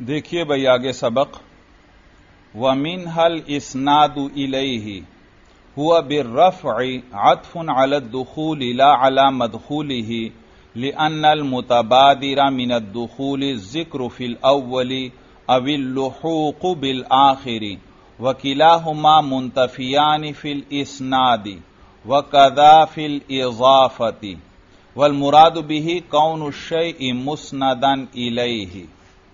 دیکھیے بھائی آگے سبق وَمِنْهَا الْإِسْنَادُ إِلَيْهِ هُوَ بِالرَّفْعِ عَطْفٌ عَلَى الدُّخُولِ لَا عَلَى مَدْخُولِهِ لِأَنَّ الْمُتَبَادِرَ مِنَ الدُّخُولِ الذِّكْرُ فِي الْأَوَّلِ أَوِ اللُّحُوقُ بِالْآخِرِ وَكِلَاهُمَا مُنْتَفِيَانِ فِي الْإِسْنَادِ وَكَذَا فِي الْإِضَافَةِ وَالْمُرَادُ بِهِ كَوْنُ الشَّيْءِ مُسْنَدًا إِلَيْهِ۔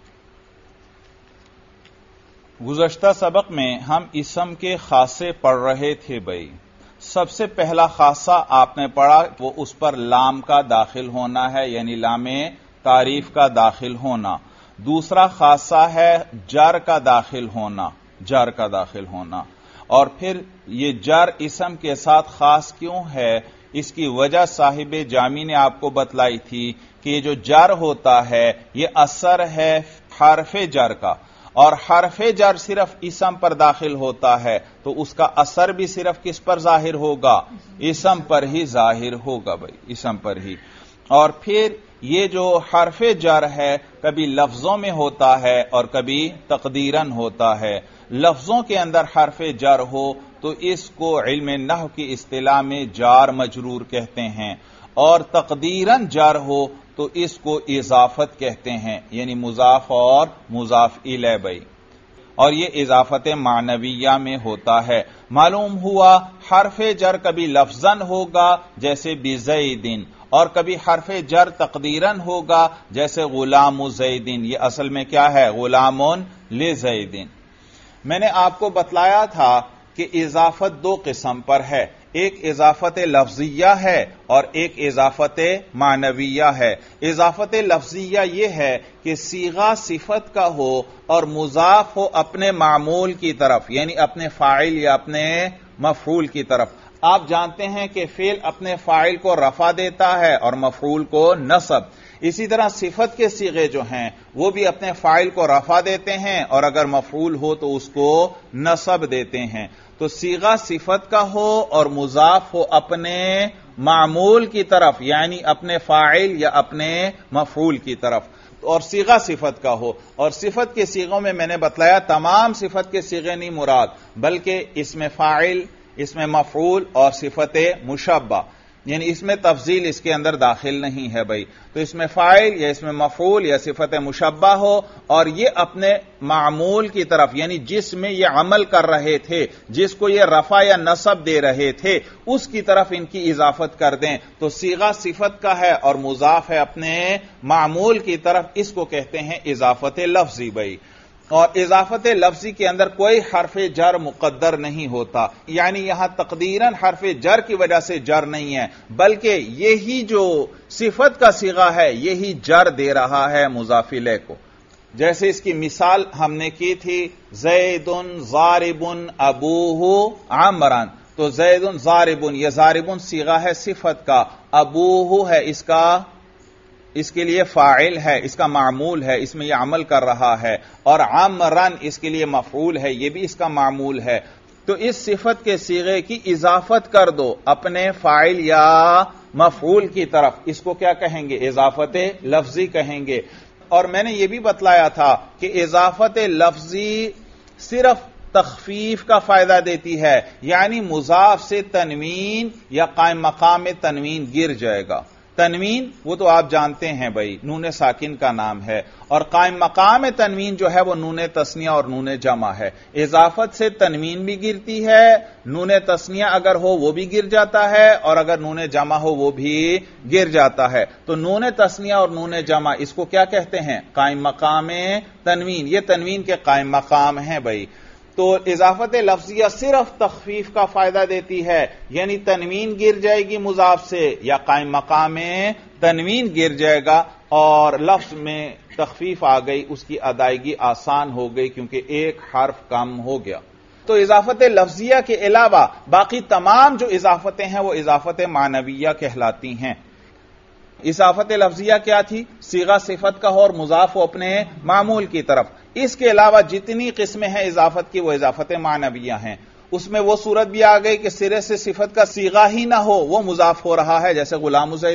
گزشتہ سبق میں ہم اسم کے خاصے پڑھ رہے تھے بھائی۔ سب سے پہلا خاصہ آپ نے پڑھا وہ اس پر لام کا داخل ہونا ہے، یعنی لام تعریف کا داخل ہونا۔ دوسرا خاصہ ہے جر کا داخل ہونا، جر کا داخل ہونا۔ اور پھر یہ جر اسم کے ساتھ خاص کیوں ہے، اس کی وجہ صاحب جامی نے آپ کو بتلائی تھی کہ یہ جو جر ہوتا ہے یہ اثر ہے حرف جر کا، اور حرف جر صرف اسم پر داخل ہوتا ہے تو اس کا اثر بھی صرف کس پر ظاہر ہوگا؟ اسم پر ہی ظاہر ہوگا بھائی، اسم پر ہی۔ اور پھر یہ جو حرف جر ہے کبھی لفظوں میں ہوتا ہے اور کبھی تقدیراً ہوتا ہے۔ لفظوں کے اندر حرف جر ہو تو اس کو علم نحو کی اصطلاح میں جار مجرور کہتے ہیں، اور تقدیراً جر ہو تو اس کو اضافت کہتے ہیں، یعنی مضاف اور مضاف الیہ بھائی، اور یہ اضافت معنویہ میں ہوتا ہے۔ معلوم ہوا حرف جر کبھی لفظاً ہوگا جیسے بزیدن، اور کبھی حرف جر تقدیراً ہوگا جیسے غلام زیدن۔ یہ اصل میں کیا ہے؟ غلام لزیدن۔ میں نے آپ کو بتلایا تھا کہ اضافت دو قسم پر ہے، ایک اضافت لفظیہ ہے اور ایک اضافت معنویہ ہے۔ اضافت لفظیہ یہ ہے کہ صیغہ صفت کا ہو اور مضاف ہو اپنے معمول کی طرف، یعنی اپنے فاعل یا اپنے مفعول کی طرف۔ آپ جانتے ہیں کہ فعل اپنے فاعل کو رفع دیتا ہے اور مفعول کو نصب۔ اسی طرح صفت کے صیغے جو ہیں وہ بھی اپنے فاعل کو رفع دیتے ہیں اور اگر مفعول ہو تو اس کو نصب دیتے ہیں۔ تو صیغہ صفت کا ہو اور مضاف ہو اپنے معمول کی طرف، یعنی اپنے فاعل یا اپنے مفعول کی طرف، اور صیغہ صفت کا ہو۔ اور صفت کے صیغوں میں نے بتلایا تمام صفت کے صیغے نہیں مراد، بلکہ اس میں فاعل، اس میں مفعول اور صفت مشبہ، یعنی اس میں تفضیل اس کے اندر داخل نہیں ہے بھائی۔ تو اس میں فاعل یا اس میں مفعول یا صفت مشبہ ہو اور یہ اپنے معمول کی طرف، یعنی جس میں یہ عمل کر رہے تھے، جس کو یہ رفع یا نصب دے رہے تھے، اس کی طرف ان کی اضافت کر دیں تو صیغہ صفت کا ہے اور مضاف ہے اپنے معمول کی طرف، اس کو کہتے ہیں اضافت لفظی بھائی۔ اور اضافت لفظی کے اندر کوئی حرف جر مقدر نہیں ہوتا، یعنی یہاں تقدیراً حرف جر کی وجہ سے جر نہیں ہے، بلکہ یہی جو صفت کا صیغہ ہے یہی جر دے رہا ہے مضاف الیہ کو۔ جیسے اس کی مثال ہم نے کی تھی زید ضارب ابوہ عمران، تو زید ضارب، یہ ضارب صیغہ ہے صفت کا، ابوہ ہے اس کے لیے فاعل ہے، اس کا معمول ہے، اس میں یہ عمل کر رہا ہے، اور عمران اس کے لیے مفعول ہے، یہ بھی اس کا معمول ہے۔ تو اس صفت کے صیغے کی اضافت کر دو اپنے فاعل یا مفعول کی طرف، اس کو کیا کہیں گے؟ اضافت لفظی کہیں گے۔ اور میں نے یہ بھی بتلایا تھا کہ اضافت لفظی صرف تخفیف کا فائدہ دیتی ہے، یعنی مضاف سے تنوین یا قائم مقام تنوین گر جائے گا۔ تنوین وہ تو آپ جانتے ہیں بھائی، نون ساکن کا نام ہے، اور قائم مقام تنوین جو ہے وہ نون تثنیہ اور نون جمع ہے۔ اضافت سے تنوین بھی گرتی ہے، نون تثنیہ اگر ہو وہ بھی گر جاتا ہے، اور اگر نون جمع ہو وہ بھی گر جاتا ہے۔ تو نون تثنیہ اور نون جمع اس کو کیا کہتے ہیں؟ قائم مقام تنوین۔ یہ تنوین کے قائم مقام ہیں بھائی۔ تو اضافت لفظیہ صرف تخفیف کا فائدہ دیتی ہے، یعنی تنوین گر جائے گی مضاف سے یا قائم مقام تنوین گر جائے گا، اور لفظ میں تخفیف آ گئی، اس کی ادائیگی آسان ہو گئی کیونکہ ایک حرف کم ہو گیا۔ تو اضافت لفظیہ کے علاوہ باقی تمام جو اضافتیں ہیں وہ اضافت معنویہ کہلاتی ہیں۔ اضافت لفظیہ کیا تھی؟ صیغہ صفت کا ہو اور مضاف ہو اپنے معمول کی طرف۔ اس کے علاوہ جتنی قسمیں ہیں اضافت کی وہ اضافت معنویہ ہیں۔ اس میں وہ صورت بھی آ گئی کہ سرے سے صفت کا صیغہ ہی نہ ہو، وہ مضاف ہو رہا ہے، جیسے غلام زیدن۔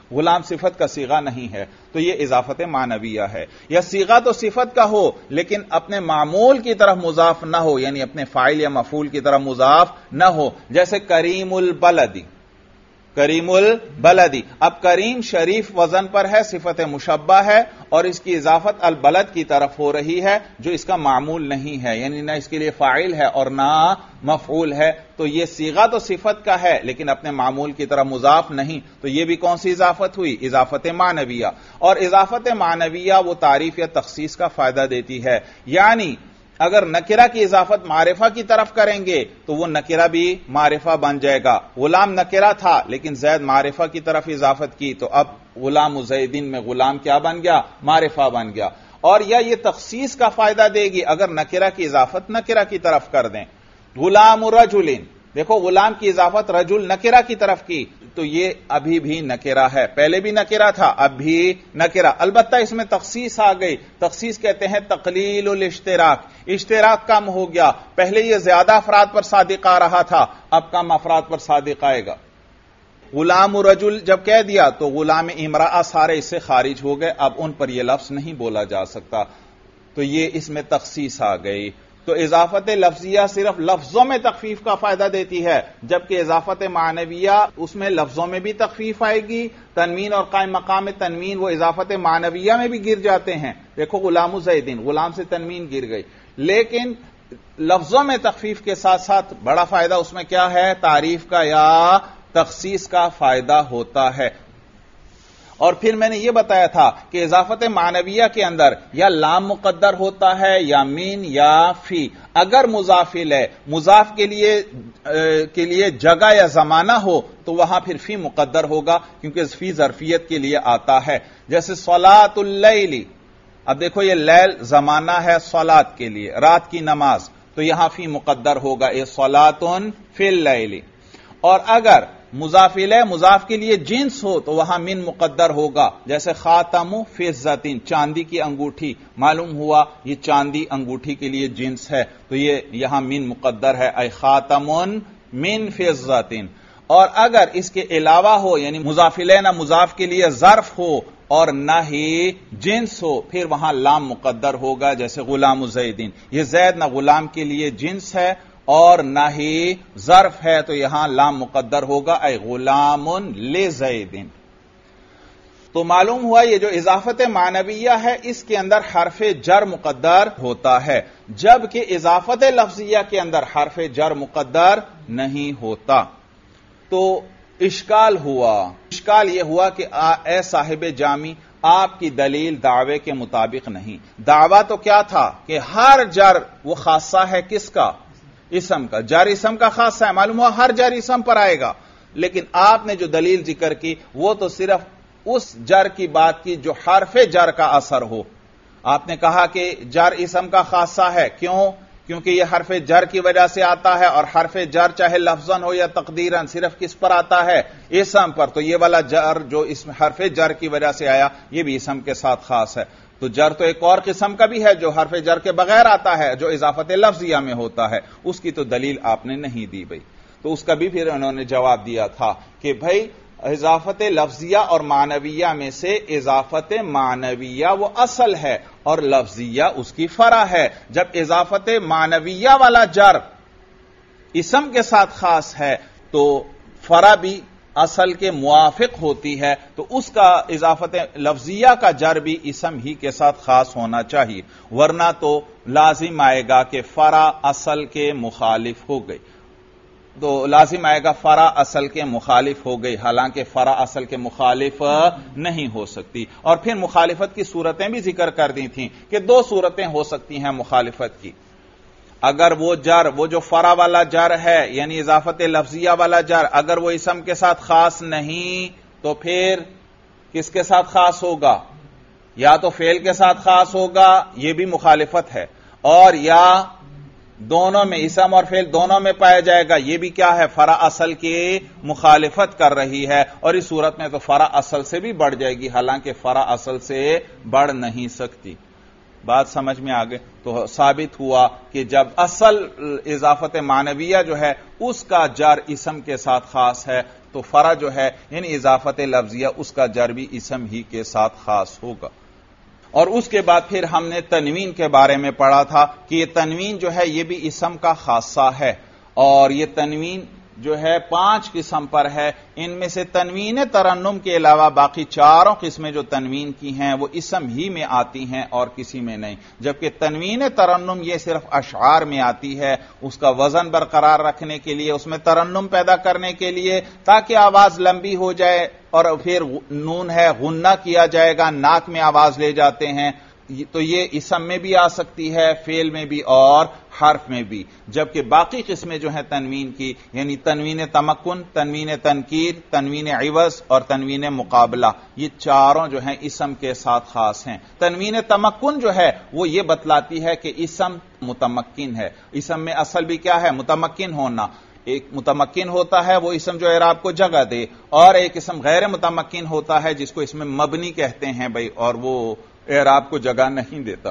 غلام صفت کا صیغہ نہیں ہے، تو یہ اضافت معنویہ ہے. یا صیغہ تو صفت کا ہو لیکن اپنے معمول کی طرف مضاف نہ ہو، یعنی اپنے فاعل یا مفعول کی طرف مضاف نہ ہو، جیسے کریم البلدی. کریم البلدی، اب کریم شریف وزن پر ہے، صفت مشبہ ہے، اور اس کی اضافت البلد کی طرف ہو رہی ہے جو اس کا معمول نہیں ہے، یعنی نہ اس کے لیے فاعل ہے اور نہ مفعول ہے. تو یہ صیغہ تو صفت کا ہے لیکن اپنے معمول کی طرف مضاف نہیں، تو یہ بھی کون سی اضافت ہوئی؟ اضافت معنویہ. اور اضافت معنویہ وہ تعریف یا تخصیص کا فائدہ دیتی ہے، یعنی اگر نکرہ کی اضافت معرفہ کی طرف کریں گے تو وہ نکرہ بھی معرفہ بن جائے گا. غلام نکرہ تھا لیکن زید معرفہ کی طرف اضافت کی تو اب غلام زیدین میں غلام کیا بن گیا؟ معرفہ بن گیا. اور یا یہ تخصیص کا فائدہ دے گی اگر نکرہ کی اضافت نکرہ کی طرف کر دیں. غلام رجلین، دیکھو غلام کی اضافت رجل نکرہ کی طرف کی تو یہ ابھی بھی نکرہ ہے، پہلے بھی نکرہ تھا اب بھی نکرہ. البتہ اس میں تخصیص آ گئی. تخصیص کہتے ہیں تقلیل الاشتراک، اشتراک کم ہو گیا. پہلے یہ زیادہ افراد پر صادق آ رہا تھا، اب کم افراد پر صادق آئے گا. غلام رجل جب کہہ دیا تو غلام امرأہ سارے اس سے خارج ہو گئے، اب ان پر یہ لفظ نہیں بولا جا سکتا، تو یہ اس میں تخصیص آ گئی. تو اضافت لفظیہ صرف لفظوں میں تخفیف کا فائدہ دیتی ہے، جبکہ اضافت معنویہ اس میں لفظوں میں بھی تخفیف آئے گی. تنوین اور قائم مقام تنوین وہ اضافت معنویہ میں بھی گر جاتے ہیں. دیکھو غلام زیدین، غلام سے تنوین گر گئی، لیکن لفظوں میں تخفیف کے ساتھ ساتھ بڑا فائدہ اس میں کیا ہے؟ تعریف کا یا تخصیص کا فائدہ ہوتا ہے. اور پھر میں نے یہ بتایا تھا کہ اضافت معنویہ کے اندر یا لام مقدر ہوتا ہے یا مین یا فی. اگر مضاف ہے، مضاف کے لیے جگہ یا زمانہ ہو تو وہاں پھر فی مقدر ہوگا کیونکہ فی ظرفیت کے لیے آتا ہے. جیسے صلاۃ اللیل، اب دیکھو یہ لیل زمانہ ہے صلاۃ کے لیے، رات کی نماز، تو یہاں فی مقدر ہوگا، یہ صلاۃ فی اللیل. اور اگر مضاف الیہ مضاف کے لیے جنس ہو تو وہاں من مقدر ہوگا، جیسے خاتم فضۃ، چاندی کی انگوٹھی. معلوم ہوا یہ چاندی انگوٹھی کے لیے جنس ہے تو یہ یہاں من مقدر ہے، اے خاتم من فضۃ. اور اگر اس کے علاوہ ہو، یعنی مضاف الیہ نہ مضاف کے لیے ظرف ہو اور نہ ہی جنس ہو، پھر وہاں لام مقدر ہوگا، جیسے غلام زیدین. یہ زید نہ غلام کے لیے جنس ہے اور نہ ہی ظرف ہے تو یہاں لام مقدر ہوگا، اے غلام لزیدین. تو معلوم ہوا یہ جو اضافت معنویہ ہے اس کے اندر حرف جر مقدر ہوتا ہے، جبکہ اضافت لفظیہ کے اندر حرف جر مقدر نہیں ہوتا. تو اشکال یہ ہوا کہ اے صاحب جامی، آپ کی دلیل دعوے کے مطابق نہیں. دعویٰ تو کیا تھا کہ ہر جر وہ خاصہ ہے کس کا؟ اسم کا. جر اسم کا خاصہ ہے، معلوم ہوا ہر جر اسم پر آئے گا، لیکن آپ نے جو دلیل ذکر کی وہ تو صرف اس جر کی بات کی جو حرف جر کا اثر ہو. آپ نے کہا کہ جر اسم کا خاصہ ہے، کیونکہ یہ حرف جر کی وجہ سے آتا ہے، اور حرف جر چاہے لفظاً ہو یا تقدیراً صرف کس پر آتا ہے؟ اسم پر. تو یہ والا جر جو اس حرف جر کی وجہ سے آیا یہ بھی اسم کے ساتھ خاص ہے. تو جر تو ایک اور قسم کا بھی ہے جو حرف جر کے بغیر آتا ہے، جو اضافت لفظیہ میں ہوتا ہے، اس کی تو دلیل آپ نے نہیں دی بھائی. تو اس کا بھی پھر انہوں نے جواب دیا تھا کہ بھائی اضافت لفظیہ اور معنویہ میں سے اضافت معنویہ وہ اصل ہے اور لفظیہ اس کی فرع ہے. جب اضافت معنویہ والا جر اسم کے ساتھ خاص ہے تو فرع بھی اصل کے موافق ہوتی ہے، تو اس کا اضافت لفظیہ کا جر بھی اسم ہی کے ساتھ خاص ہونا چاہیے، ورنہ تو لازم آئے گا کہ فرع اصل کے مخالف ہو گئی. تو لازم آئے گا فرع اصل کے مخالف ہو گئی، حالانکہ فرع اصل کے مخالف نہیں ہو سکتی. اور پھر مخالفت کی صورتیں بھی ذکر کر دی تھیں کہ دو صورتیں ہو سکتی ہیں مخالفت کی. اگر وہ جو فرع والا جر ہے یعنی اضافت لفظیہ والا جر اگر وہ اسم کے ساتھ خاص نہیں تو پھر کس کے ساتھ خاص ہوگا؟ یا تو فعل کے ساتھ خاص ہوگا، یہ بھی مخالفت ہے، اور یا دونوں میں اسم اور فعل دونوں میں پایا جائے گا، یہ بھی کیا ہے؟ فرع اصل کی مخالفت کر رہی ہے. اور اس صورت میں تو فرع اصل سے بھی بڑھ جائے گی، حالانکہ فرع اصل سے بڑھ نہیں سکتی. بات سمجھ میں آ گئی؟ تو ثابت ہوا کہ جب اصل اضافت معنویہ جو ہے اس کا جر اسم کے ساتھ خاص ہے تو فرع جو ہے یعنی اضافت لفظیہ اس کا جر بھی اسم ہی کے ساتھ خاص ہوگا۔ اور اس کے بعد پھر ہم نے تنوین کے بارے میں پڑھا تھا کہ یہ تنوین جو ہے یہ بھی اسم کا خاصہ ہے، اور یہ تنوین جو ہے 5 قسم پر ہے۔ ان میں سے تنوین ترنم کے علاوہ باقی چاروں قسمیں جو تنوین کی ہیں وہ اسم ہی میں آتی ہیں اور کسی میں نہیں، جبکہ تنوین ترنم یہ صرف اشعار میں آتی ہے، اس کا وزن برقرار رکھنے کے لیے، اس میں ترنم پیدا کرنے کے لیے، تاکہ آواز لمبی ہو جائے، اور پھر نون ہے غنہ کیا جائے گا، ناک میں آواز لے جاتے ہیں، تو یہ اسم میں بھی آ سکتی ہے، فعل میں بھی اور حرف میں بھی۔ جبکہ باقی قسمیں جو ہیں تنوین کی، یعنی تنوین تمکن، تنوین تنکیر، تنوین عوض اور تنوین مقابلہ، یہ چاروں جو ہیں اسم کے ساتھ خاص ہیں۔ تنوین تمکن جو ہے وہ یہ بتلاتی ہے کہ اسم متمکن ہے۔ اسم میں اصل بھی کیا ہے؟ متمکن ہونا۔ ایک متمکن ہوتا ہے وہ اسم جو اعراب کو جگہ دے، اور ایک اسم غیر متمکن ہوتا ہے جس کو اس میں مبنی کہتے ہیں بھائی، اور وہ اعراب کو جگہ نہیں دیتا۔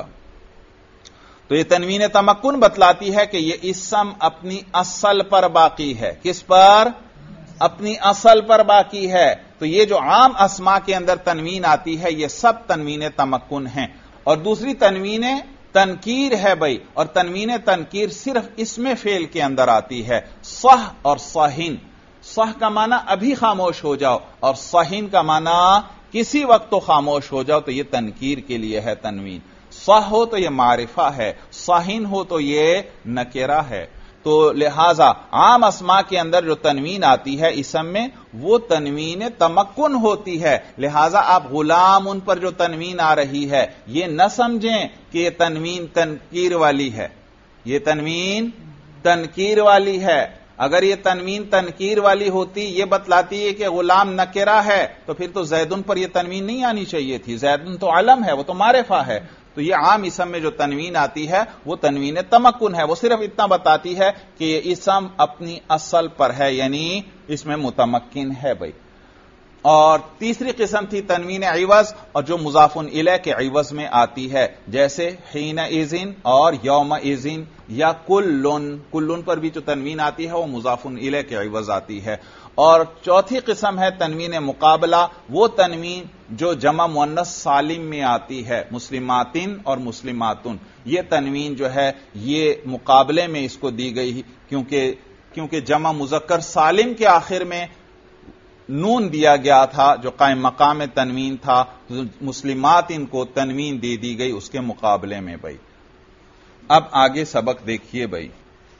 تو یہ تنوین تمکن بتلاتی ہے کہ یہ اسم اپنی اصل پر باقی ہے۔ کس پر؟ اپنی اصل پر باقی ہے۔ تو یہ جو عام اسماء کے اندر تنوین آتی ہے یہ سب تنوین تمکن ہیں۔ اور دوسری تنوین تنکیر ہے بھائی، اور تنوین تنکیر صرف اسم فعل کے اندر آتی ہے۔ صح اور صحن، صح کا معنی ابھی خاموش ہو جاؤ، اور صحن کا معنی کسی وقت تو خاموش ہو جاؤ، تو یہ تنکیر کے لیے ہے تنوین۔ صح ہو تو یہ معرفہ ہے، صحن ہو تو یہ نکرہ ہے۔ تو لہذا عام اسماء کے اندر جو تنوین آتی ہے اسم میں وہ تنوین تمکن ہوتی ہے۔ لہذا آپ غلام ان پر جو تنوین آ رہی ہے یہ نہ سمجھیں کہ یہ تنوین تنکیر والی ہے، یہ تنوین تنکیر والی ہے۔ اگر یہ تنوین تنکیر والی ہوتی، یہ بتلاتی ہے کہ غلام نکرہ ہے، تو پھر تو زیدن پر یہ تنوین نہیں آنی چاہیے تھی۔ زیدن تو علم ہے، وہ تو معرفہ ہے۔ تو یہ عام اسم میں جو تنوین آتی ہے وہ تنوین تمکن ہے، وہ صرف اتنا بتاتی ہے کہ یہ اسم اپنی اصل پر ہے، یعنی اس میں متمکن ہے بھائی۔ اور تیسری قسم تھی تنوین عوض، اور جو مضاف الیہ کے عوض میں آتی ہے، جیسے حین اذن اور یوم اذن یا کلن پر بھی جو تنوین آتی ہے وہ مضاف الیہ کے عوض آتی ہے۔ اور چوتھی قسم ہے تنوین مقابلہ، وہ تنوین جو جمع مؤنث سالم میں آتی ہے، مسلماتن اور مسلماتن۔ یہ تنوین جو ہے یہ مقابلے میں اس کو دی گئی کیونکہ جمع مذکر سالم کے آخر میں نون دیا گیا تھا جو قائم مقام تنوین تھا، مسلمات ان کو تنوین دے دی گئی اس کے مقابلے میں بھائی۔ اب آگے سبق دیکھیے بھائی،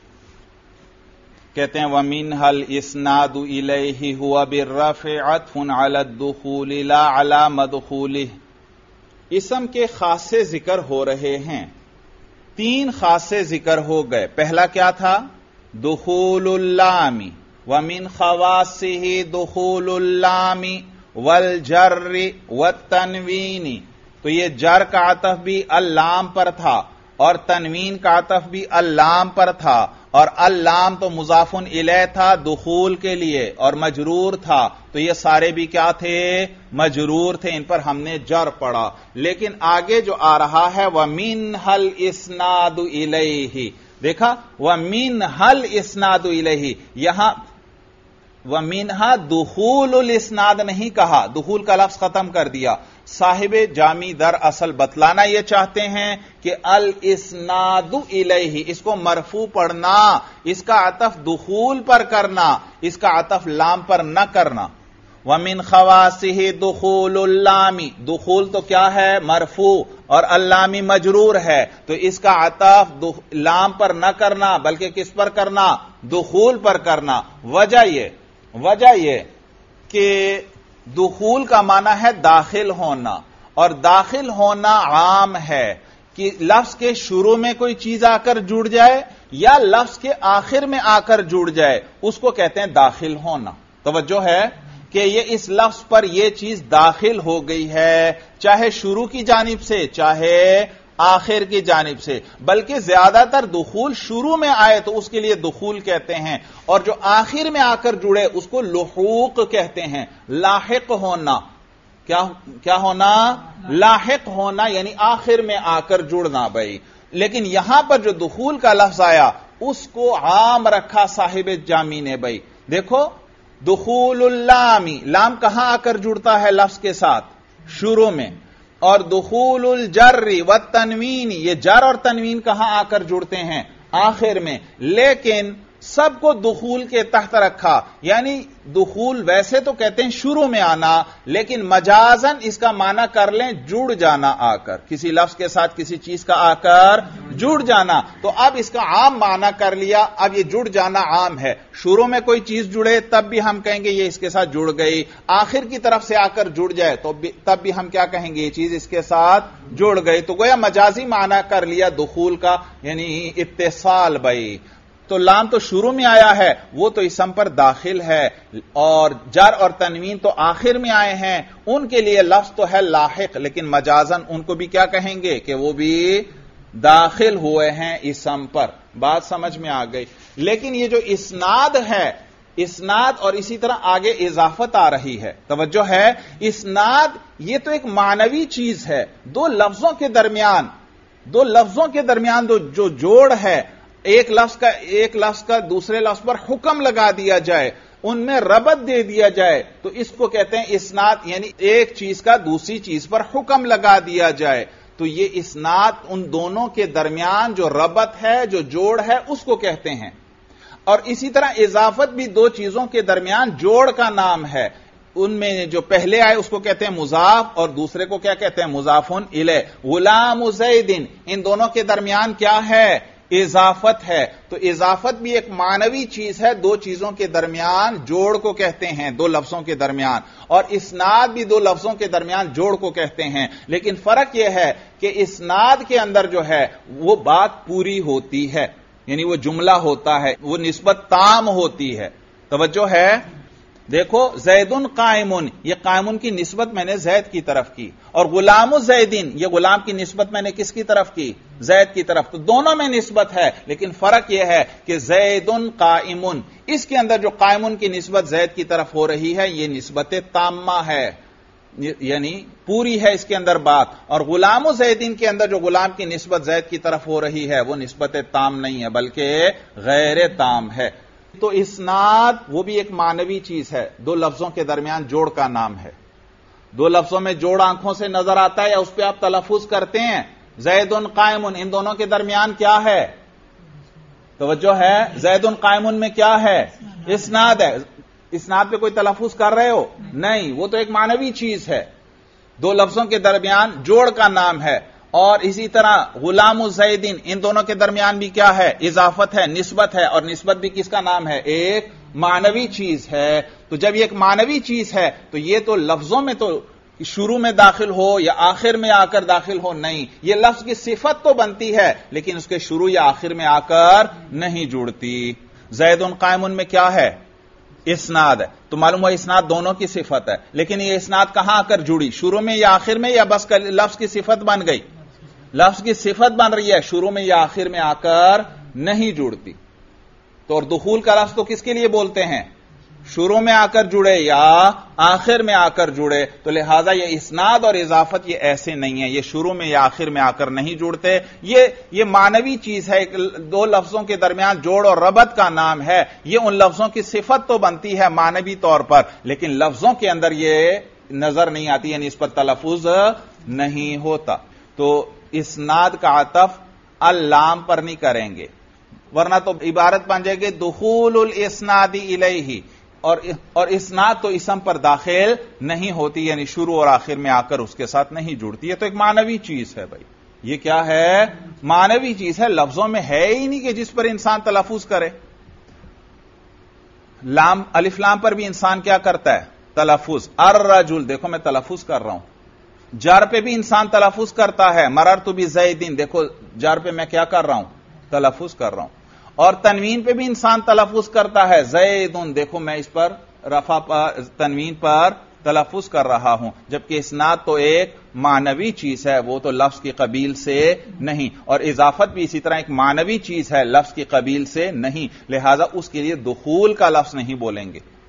کہتے ہیں وَمِنْهَا الْإِسْنَادُ إِلَيْهِ هُوَ بِالرَّفْعِ عَطْفٌ عَلَى الدُّخُولِ لَا عَلَى مَدْخُولِهِ۔ اسم کے خاصے ذکر ہو رہے ہیں، 3 خاصے ذکر ہو گئے۔ پہلا کیا تھا؟ دخول اللام، وَمِنْ خَوَاصِهِ دُخُولُ اللام وَالْجَرِّ وَالتَّنْوِينِ۔ تو یہ جر کا عطف بھی اللام پر تھا، اور تنوین کا عطف بھی اللام پر تھا، اور اللام تو مضاف الیہ تھا دخول کے لیے، اور مجرور تھا، تو یہ سارے بھی کیا تھے؟ مجرور تھے، ان پر ہم نے جر پڑھا۔ لیکن آگے جو آ رہا ہے وَمِنْهَا الْإِسْنَادُ إِلَيْهِ، دیکھا وَمِنْهَا الْإِسْنَادُ إِلَيْهِ، یہاں وَمِنْهَا دخول الاسناد نہیں کہا، دخول کا لفظ ختم کر دیا۔ صاحب جامی در اصل بتلانا یہ چاہتے ہیں کہ الاسناد الیہ، اس کو مرفوع پڑھنا، اس کا عطف دخول پر کرنا، اس کا عطف لام پر نہ کرنا۔ وَمِنْ خَوَاصِهِ دُخُولُ اللَّامِ، دخول تو کیا ہے؟ مرفوع، اور اللامی مجرور ہے، تو اس کا عطف لام پر نہ کرنا بلکہ کس پر کرنا؟ دخول پر کرنا۔ وجہ یہ کہ دخول کا معنی ہے داخل ہونا، اور داخل ہونا عام ہے کہ لفظ کے شروع میں کوئی چیز آ کر جڑ جائے یا لفظ کے آخر میں آ کر جڑ جائے، اس کو کہتے ہیں داخل ہونا۔ توجہ ہے کہ یہ اس لفظ پر یہ چیز داخل ہو گئی ہے، چاہے شروع کی جانب سے چاہے آخر کی جانب سے، بلکہ زیادہ تر دخول شروع میں آئے تو اس کے لیے دخول کہتے ہیں، اور جو آخر میں آ کر جڑے اس کو لحوق کہتے ہیں، لاحق ہونا۔ کیا ہونا؟ لاحق ہونا، یعنی آخر میں آ کر جڑنا بھائی. لیکن یہاں پر جو دخول کا لفظ آیا اس کو عام رکھا صاحب جامی نے بھائی. دیکھو دخول اللامی، لام کہاں آ کر جڑتا ہے لفظ کے ساتھ؟ شروع میں. اور دخول الجر والتنوین، یہ جر اور تنوین کہاں آ کر جڑتے ہیں؟ آخر میں. لیکن سب کو دخول کے تحت رکھا، یعنی دخول ویسے تو کہتے ہیں شروع میں آنا، لیکن مجازن اس کا معنی کر لیں جڑ جانا، آ کر کسی لفظ کے ساتھ کسی چیز کا آ کر جڑ جانا. تو اب اس کا عام معنی کر لیا. اب یہ جڑ جانا عام ہے. شروع میں کوئی چیز جڑے تب بھی ہم کہیں گے یہ اس کے ساتھ جڑ گئی. آخر کی طرف سے آ کر جڑ جائے تو تب بھی ہم کیا کہیں گے؟ یہ چیز اس کے ساتھ جڑ گئی. تو گویا مجازی معنی کر لیا دخول کا، یعنی اتصال بھائی. تو لام تو شروع میں آیا ہے، وہ تو اسم پر داخل ہے، اور جر اور تنوین تو آخر میں آئے ہیں. ان کے لیے لفظ تو ہے لاحق، لیکن مجازن ان کو بھی کیا کہیں گے کہ وہ بھی داخل ہوئے ہیں اسم پر. بات سمجھ میں آ گئی. لیکن یہ جو اسناد ہے، اسناد اور اسی طرح آگے اضافت آ رہی ہے، توجہ ہے. اسناد یہ تو ایک معنوی چیز ہے. دو لفظوں کے درمیان جو جوڑ ہے، ایک لفظ کا دوسرے لفظ پر حکم لگا دیا جائے، ان میں ربط دے دیا جائے، تو اس کو کہتے ہیں اسناد. یعنی ایک چیز کا دوسری چیز پر حکم لگا دیا جائے، تو یہ اسناد ان دونوں کے درمیان جو ربط ہے، جو جوڑ ہے، اس کو کہتے ہیں. اور اسی طرح اضافت بھی دو چیزوں کے درمیان جوڑ کا نام ہے. ان میں جو پہلے آئے اس کو کہتے ہیں مضاف، اور دوسرے کو کیا کہتے ہیں؟ مضاف الیہ. غلام زید، ان دونوں کے درمیان کیا ہے؟ اضافت ہے. تو اضافت بھی ایک معنوی چیز ہے، دو چیزوں کے درمیان جوڑ کو کہتے ہیں، دو لفظوں کے درمیان. اور اسناد بھی دو لفظوں کے درمیان جوڑ کو کہتے ہیں. لیکن فرق یہ ہے کہ اسناد کے اندر جو ہے وہ بات پوری ہوتی ہے، یعنی وہ جملہ ہوتا ہے، وہ نسبت تام ہوتی ہے. توجہ ہے. دیکھو زید قائم، یہ قائم کی نسبت میں نے زید کی طرف کی، اور غلام زیدین، یہ غلام کی نسبت میں نے کس کی طرف کی؟ زید کی طرف. تو دونوں میں نسبت ہے، لیکن فرق یہ ہے کہ زید قائم، اس کے اندر جو قائم کی نسبت زید کی طرف ہو رہی ہے یہ نسبت تامہ ہے، یعنی پوری ہے اس کے اندر بات. اور غلام زیدین کے اندر جو غلام کی نسبت زید کی طرف ہو رہی ہے وہ نسبت تام نہیں ہے بلکہ غیر تام ہے. تو اسناد وہ بھی ایک معنوی چیز ہے، دو لفظوں کے درمیان جوڑ کا نام ہے. دو لفظوں میں جوڑ آنکھوں سے نظر آتا ہے یا اس پہ آپ تلفظ کرتے ہیں؟ زید قائم، ان دونوں کے درمیان کیا ہے؟ توجہ ہے. زید قائم میں کیا ہے؟ اسناد ہے. اسناد پہ کوئی تلفظ کر رہے ہو؟ نہیں، وہ تو ایک معنوی چیز ہے، دو لفظوں کے درمیان جوڑ کا نام ہے. اور اسی طرح غلام الزیدین، ان دونوں کے درمیان بھی کیا ہے؟ اضافت ہے، نسبت ہے. اور نسبت بھی کس کا نام ہے؟ ایک معنوی چیز ہے. تو جب یہ ایک معنوی چیز ہے تو یہ تو لفظوں میں تو شروع میں داخل ہو یا آخر میں آ کر داخل ہو نہیں، یہ لفظ کی صفت تو بنتی ہے لیکن اس کے شروع یا آخر میں آ کر نہیں جڑتی. زید قائم میں کیا ہے؟ اسناد ہے. تو معلوم ہوا اسناد دونوں کی صفت ہے، لیکن یہ اسناد کہاں آ کر جڑی؟ شروع میں یا آخر میں، یا بس لفظ کی صفت بن گئی؟ لفظ کی صفت بن رہی ہے، شروع میں یا آخر میں آ کر نہیں جڑتی. تو اور دخول کا لفظ تو کس کے لیے بولتے ہیں؟ شروع میں آ کر جڑے یا آخر میں آ کر جڑے. تو لہذا یہ اسناد اور اضافت یہ ایسے نہیں ہے، یہ شروع میں یا آخر میں آ کر نہیں جڑتے. یہ معنوی چیز ہے، دو لفظوں کے درمیان جوڑ اور ربط کا نام ہے. یہ ان لفظوں کی صفت تو بنتی ہے معنوی طور پر، لیکن لفظوں کے اندر یہ نظر نہیں آتی، یعنی اس پر تلفظ نہیں ہوتا. تو اسناد کا عطف اللام پر نہیں کریں گے، ورنہ تو عبارت بن جائے گی دخول الاسناد الیہ، اور اسناد تو اسم پر داخل نہیں ہوتی، یعنی شروع اور آخر میں آ کر اس کے ساتھ نہیں جڑتی. یہ تو ایک معنوی چیز ہے بھائی. یہ کیا ہے؟ معنوی چیز ہے، لفظوں میں ہے ہی نہیں کہ جس پر انسان تلفظ کرے. لام، الف لام پر بھی انسان کیا کرتا ہے؟ تلفظ. الرجل، دیکھو میں تلفظ کر رہا ہوں. جار پہ بھی انسان تلفظ کرتا ہے، مررت بزیدین، دیکھو جار پہ میں کیا کر رہا ہوں؟ تلفظ کر رہا ہوں. اور تنوین پہ بھی انسان تلفظ کرتا ہے، زیدن، دیکھو میں اس پر رفع پر، تنوین پر تلفظ کر رہا ہوں. جبکہ اسناد تو ایک معنوی چیز ہے، وہ تو لفظ کی قبیل سے نہیں. اور اضافت بھی اسی طرح ایک معنوی چیز ہے، لفظ کی قبیل سے نہیں. لہذا اس کے لیے دخول کا لفظ نہیں بولیں گے.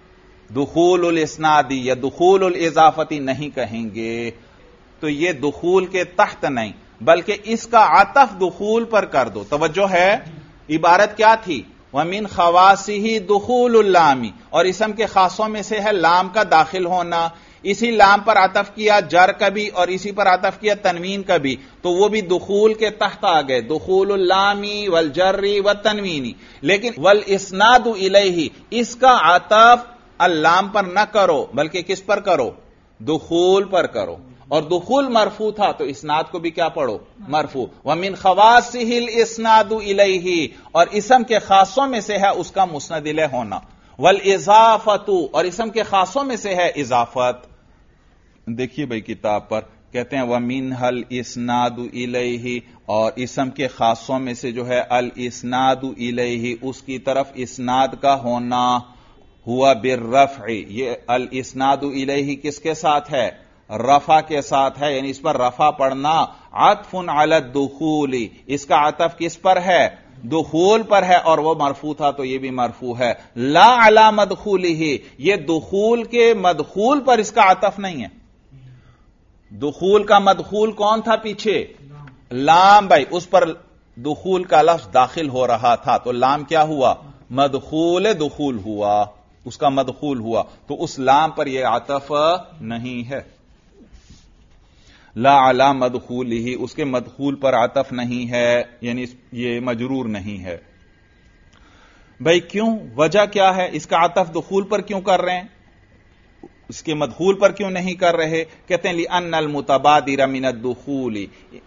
دخول الاسنادی یا دخول الاضافتی نہیں کہیں گے. تو یہ دخول کے تحت نہیں بلکہ اس کا عطف دخول پر کر دو. توجہ ہے, عبارت کیا تھی؟ وَمِنْ خَوَاصِهِ دُخُولُ اللَّامِ, اور اسم کے خاصوں میں سے ہے لام کا داخل ہونا. اسی لام پر عطف کیا جر کا بھی اور اسی پر عطف کیا تنوین کا بھی, تو وہ بھی دخول کے تحت آ گئے, دخول اللام والجر والتنوین. لیکن والاسناد الیہ, اس کا عطف اللام پر نہ کرو بلکہ کس پر کرو؟ دخول پر کرو. اور دخول مرفوع تھا تو اسناد کو بھی کیا پڑھو؟ مرفوع. وَمِنْ خَوَاصِهِ الْإِسْنَادُ إِلَيْهِ, اور اسم کے خاصوں میں سے ہے اس کا مسند الیہ ہونا. وَالْإِضَافَةُ, اور اسم کے خاصوں میں سے ہے اضافت. دیکھیے بھائی کتاب پر کہتے ہیں وَمِنْهَا الْإِسْنَادُ إِلَيْهِ, اور اسم کے خاصوں میں سے جو ہے الْإِسْنَادُ إِلَيْهِ, اس کی طرف اسناد کا ہونا. ہوا بالرفع, یہ الْإِسْنَادُ إِلَيْهِ کس کے ساتھ ہے؟ رفع کے ساتھ ہے, یعنی اس پر رفع پڑھنا. عطف علی الدخول, اس کا عطف کس پر ہے؟ دخول پر ہے, اور وہ مرفوع تھا تو یہ بھی مرفوع ہے. لا علی مدخولہ, یہ دخول کے مدخول پر اس کا عطف نہیں ہے. دخول کا مدخول کون تھا پیچھے؟ لام. بھائی اس پر دخول کا لفظ داخل ہو رہا تھا تو لام کیا ہوا؟ مدخول دخول ہوا, اس کا مدخول ہوا, تو اس لام پر یہ عطف نہیں ہے. لا علی مدخولہ, اس کے مدخول پر عطف نہیں ہے, یعنی یہ مجرور نہیں ہے. بھائی کیوں؟ وجہ کیا ہے؟ اس کا عطف دخول پر کیوں کر رہے ہیں, اس کے مدخول پر کیوں نہیں کر رہے؟ کہتے ہیں لِأَنَّ الْمُتَبَادِرَ مِنَ الدُّخُولِ,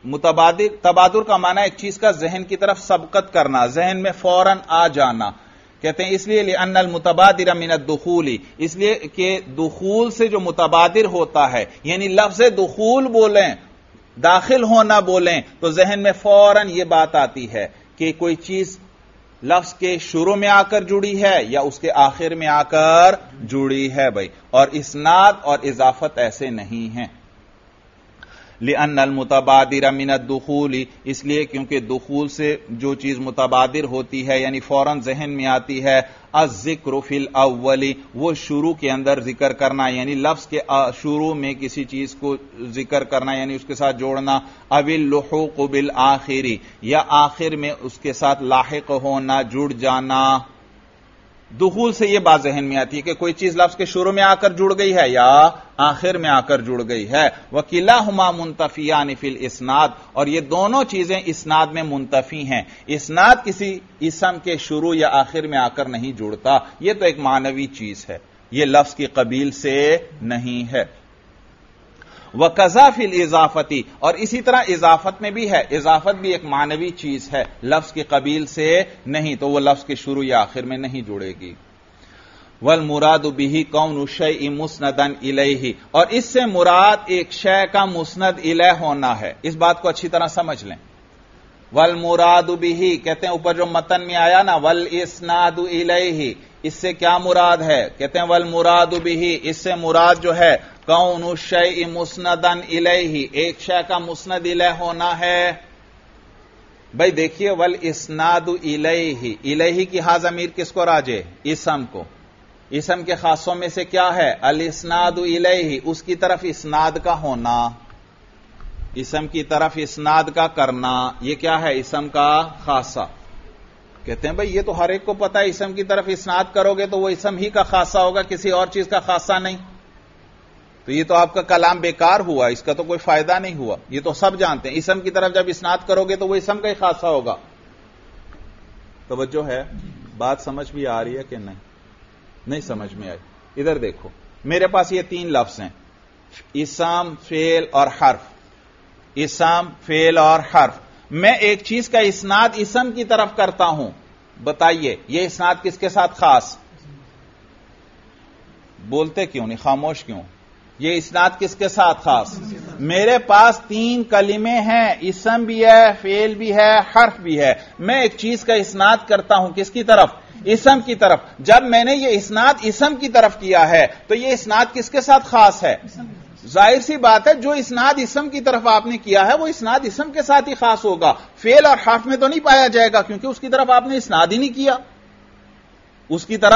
تبادر کا معنی ایک چیز کا ذہن کی طرف سبقت کرنا, ذہن میں فوراً آ جانا. کہتے ہیں اس لیے لِأَنَّ الْمُتَبَادِرَ مِنَ الدُّخُولِ, اس لیے کہ دخول سے جو متبادر ہوتا ہے, یعنی لفظ دخول بولیں, داخل ہونا بولیں, تو ذہن میں فوراً یہ بات آتی ہے کہ کوئی چیز لفظ کے شروع میں آ کر جڑی ہے یا اس کے آخر میں آ کر جڑی ہے. بھائی اور اسناد اور اضافت ایسے نہیں ہیں. لِأَنَّ الْمُتَبَادِرَ مِنَ الدُّخُولِ, اس لیے کیونکہ دخول سے جو چیز متبادر ہوتی ہے یعنی فوراً ذہن میں آتی ہے, الذکر فی الاول, وہ شروع کے اندر ذکر کرنا, یعنی لفظ کے شروع میں کسی چیز کو ذکر کرنا یعنی اس کے ساتھ جوڑنا. او اللحوق بالآخر, یا آخر میں اس کے ساتھ لاحق ہونا, جڑ جانا. دخول سے یہ بات ذہن میں آتی ہے کہ کوئی چیز لفظ کے شروع میں آ کر جڑ گئی ہے یا آخر میں آ کر جڑ گئی ہے. وَكِلَاهُمَا مُنْتَفِيَانِ فِي الْإِسْنَادِ, اور یہ دونوں چیزیں اسناد میں منتفی ہیں. اسناد کسی اسم کے شروع یا آخر میں آ کر نہیں جڑتا, یہ تو ایک معنوی چیز ہے, یہ لفظ کی قبیل سے نہیں ہے. وَقَذَا فِي الْإِضَافَةِ, اور اسی طرح اضافت میں بھی ہے, اضافت بھی ایک معنوی چیز ہے, لفظ کی قبیل سے نہیں, تو وہ لفظ کے شروع یا آخر میں نہیں جڑے گی. وَالْمُرَادُ بِهِ كَوْنُ الشَّيْءِ مُسْنَدًا إِلَيْهِ, اور اس سے مراد ایک شے کا مسند الیہ ہونا ہے. اس بات کو اچھی طرح سمجھ لیں. وَالْمُرَادُ بِهِ, کہتے ہیں اوپر جو متن میں آیا نا وَالْإِسْنَادُ إِلَيْهِ, اس سے کیا مراد ہے؟ کہتے ہیں وَالْمُرَادُ بِهِ, اس سے مراد جو ہے کون الشیء مسندًا الیہ, ایک شے کا مسند الیہ ہونا ہے. بھائی دیکھیے والاسناد الیہ, الیہ کی ہا ضمیر کس کو راجع؟ اسم کو. اسم کے خاصوں میں سے کیا ہے؟ الاسناد الیہ, اس کی طرف اسناد کا ہونا, اسم کی طرف اسناد کا کرنا, یہ کیا ہے؟ اسم کا خاصہ. کہتے ہیں بھئی یہ تو ہر ایک کو پتا ہے, اسم کی طرف اسناد کرو گے تو وہ اسم ہی کا خاصہ ہوگا, کسی اور چیز کا خاصہ نہیں. تو یہ تو آپ کا کلام بیکار ہوا, اس کا تو کوئی فائدہ نہیں ہوا. یہ تو سب جانتے ہیں اسم کی طرف جب اسناد کرو گے تو وہ اسم کا ہی خاصہ ہوگا. توجہ ہے, بات سمجھ بھی آ رہی ہے کہ نہیں سمجھ میں آئی؟ ادھر دیکھو, میرے پاس یہ تین لفظ ہیں, اسم, فعل اور حرف. اسم, فعل اور حرف. میں ایک چیز کا اسناد اسم کی طرف کرتا ہوں, بتائیے یہ اسناد کس کے ساتھ خاص؟ بولتے کیوں نہیں, خاموش کیوں؟ یہ اسناد کس کے ساتھ خاص؟ میرے پاس تین کلمے ہیں, اسم بھی ہے, فعل بھی ہے, حرف بھی ہے. میں ایک چیز کا اسناد کرتا ہوں کس کی طرف؟ اسم کی طرف. جب میں نے یہ اسناد اسم کی طرف کیا ہے تو یہ اسناد کس کے ساتھ خاص ہے؟ ظاہر سی بات ہے, جو اسناد اسم کی طرف آپ نے کیا ہے وہ اسناد اسم کے ساتھ ہی خاص ہوگا. فعل اور حرف میں تو نہیں پایا جائے گا, کیونکہ اس کی طرف آپ نے اسناد ہی نہیں کیا, اس کی طرف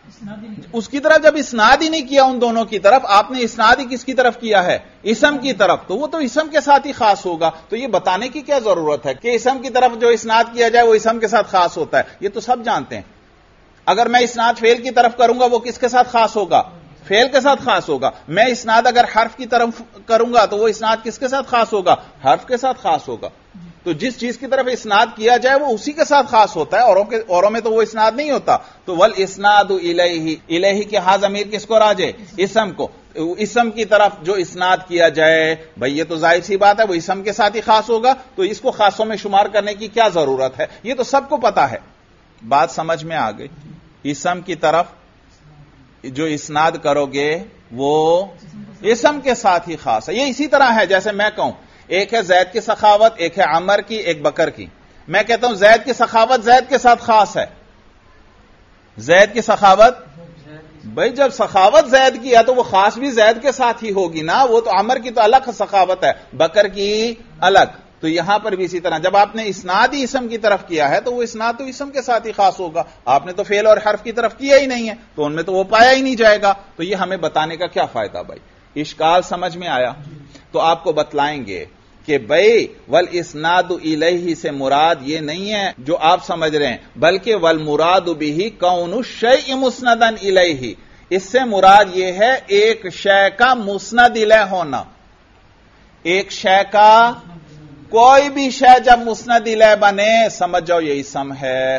اس کی طرف جب اسناد ہی نہیں کیا ان دونوں کی طرف، آپ نے اسناد ہی کس کی طرف کیا ہے؟ اسم کی طرف، تو وہ تو اسم کے ساتھ ہی خاص ہوگا. تو یہ بتانے کی کیا ضرورت ہے کہ اسم کی طرف جو اسناد کیا جائے وہ اسم کے ساتھ خاص ہوتا ہے؟ یہ تو سب جانتے ہیں. اگر میں اسناد فعل کی طرف کروں گا وہ کس کے ساتھ خاص ہوگا؟ فعل کے ساتھ خاص ہوگا. میں اسناد اگر حرف کی طرف کروں گا تو وہ اسناد کس کے ساتھ خاص ہوگا؟ حرف کے ساتھ خاص ہوگا. تو جس چیز کی طرف اسناد کیا جائے وہ اسی کے ساتھ خاص ہوتا ہے، اوروں میں تو وہ اسناد نہیں ہوتا. تو والاسناد الیہ، الیہ کے ہاں ضمیر کس کو راجع؟ اسم کو. اسم کی طرف جو اسناد کیا جائے بھئی یہ تو ظاہر سی بات ہے وہ اسم کے ساتھ ہی خاص ہوگا، تو اس کو خاصوں میں شمار کرنے کی کیا ضرورت ہے؟ یہ تو سب کو پتا ہے. بات سمجھ میں آ گئی. اسم کی طرف جو اسناد کرو گے وہ اسم کے ساتھ ہی خاص ہے. یہ اسی طرح ہے جیسے میں کہوں ایک ہے زید کی سخاوت، ایک ہے عمر کی، ایک بکر کی. میں کہتا ہوں زید کی سخاوت زید کے ساتھ خاص ہے. زید کی سخاوت، بھائی جب سخاوت زید کی ہے تو وہ خاص بھی زید کے ساتھ ہی ہوگی نا. وہ تو عمر کی تو الگ سخاوت ہے، بکر کی الگ. تو یہاں پر بھی اسی طرح جب آپ نے اسناد ہی اسم کی طرف کیا ہے تو وہ اسناد تو اسم کے ساتھ ہی خاص ہوگا. آپ نے تو فعل اور حرف کی طرف کیا ہی نہیں ہے تو ان میں تو وہ پایا ہی نہیں جائے گا. تو یہ ہمیں بتانے کا کیا فائدہ بھائی؟ اشکال سمجھ میں آیا؟ تو آپ کو بتلائیں گے کہ بھئی والاسناد الیہ سے مراد یہ نہیں ہے جو آپ سمجھ رہے ہیں، بلکہ والمراد بہ کون الشیء مسندا الیہ. اس سے مراد یہ ہے ایک شے کا مسند الیہ ہونا. ایک شے کا، کوئی بھی شے جب مسند الیہ بنے سمجھ جاؤ یہ اسم ہے.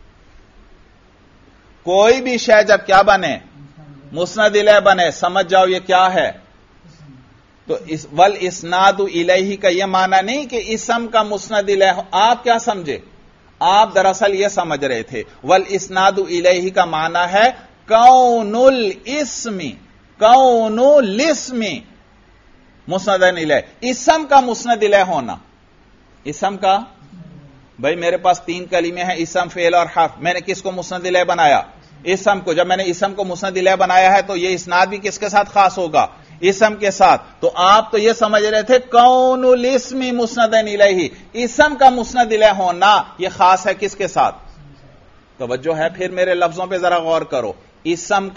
کوئی بھی شے جب کیا بنے؟ مسند الیہ بنے، سمجھ جاؤ یہ کیا ہے؟ تو والاسناد الیہ کا یہ معنی نہیں کہ اسم کا مسند الیہ. آپ کیا سمجھے؟ آپ دراصل یہ سمجھ رہے تھے والاسناد الیہ کا معنی ہے کون الاسم، کون الاسم مسند الیہ، اسم کا مسند الیہ ہونا. اسم کا، بھائی میرے پاس 3 کلمے ہیں اسم فعل اور حرف. میں نے کس کو مسند الیہ بنایا؟ اسم کو. جب میں نے اسم کو مسند الیہ بنایا ہے تو یہ اسناد بھی کس کے ساتھ خاص ہوگا؟ اسم کے ساتھ. تو آپ تو یہ سمجھ رہے تھے کون الاسم مسند الیہ، اسم کا مسند الیہ ہونا یہ خاص ہے کس کے ساتھ؟ توجہ ہے پھر میرے لفظوں پہ ذرا غور کرو. اسم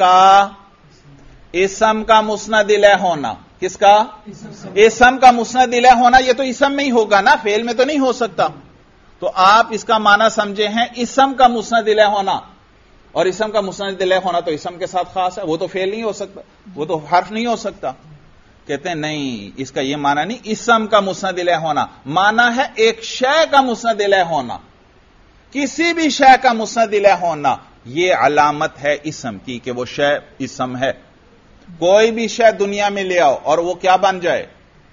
کا مسند الیہ ہونا، کس کا؟ اسم کا مسند الیہ ہونا. یہ تو اسم میں ہی ہوگا نا، فعل میں تو نہیں ہو سکتا. تو آپ اس کا معنی سمجھے ہیں اسم کا مسند الیہ ہونا، اور اسم کا مسند الیہ ہونا تو اسم کے ساتھ خاص ہے. وہ تو فعل نہیں ہو سکتا، وہ تو حرف نہیں ہو سکتا. کہتے ہیں نہیں، اس کا یہ معنی نہیں اسم کا مسند الیہ ہونا. معنی ہے ایک شے کا مسند الیہ ہونا، کسی بھی شے کا مسند الیہ ہونا. یہ علامت ہے اسم کی کہ وہ شے اسم ہے. کوئی بھی شے دنیا میں لے آؤ اور وہ کیا بن جائے؟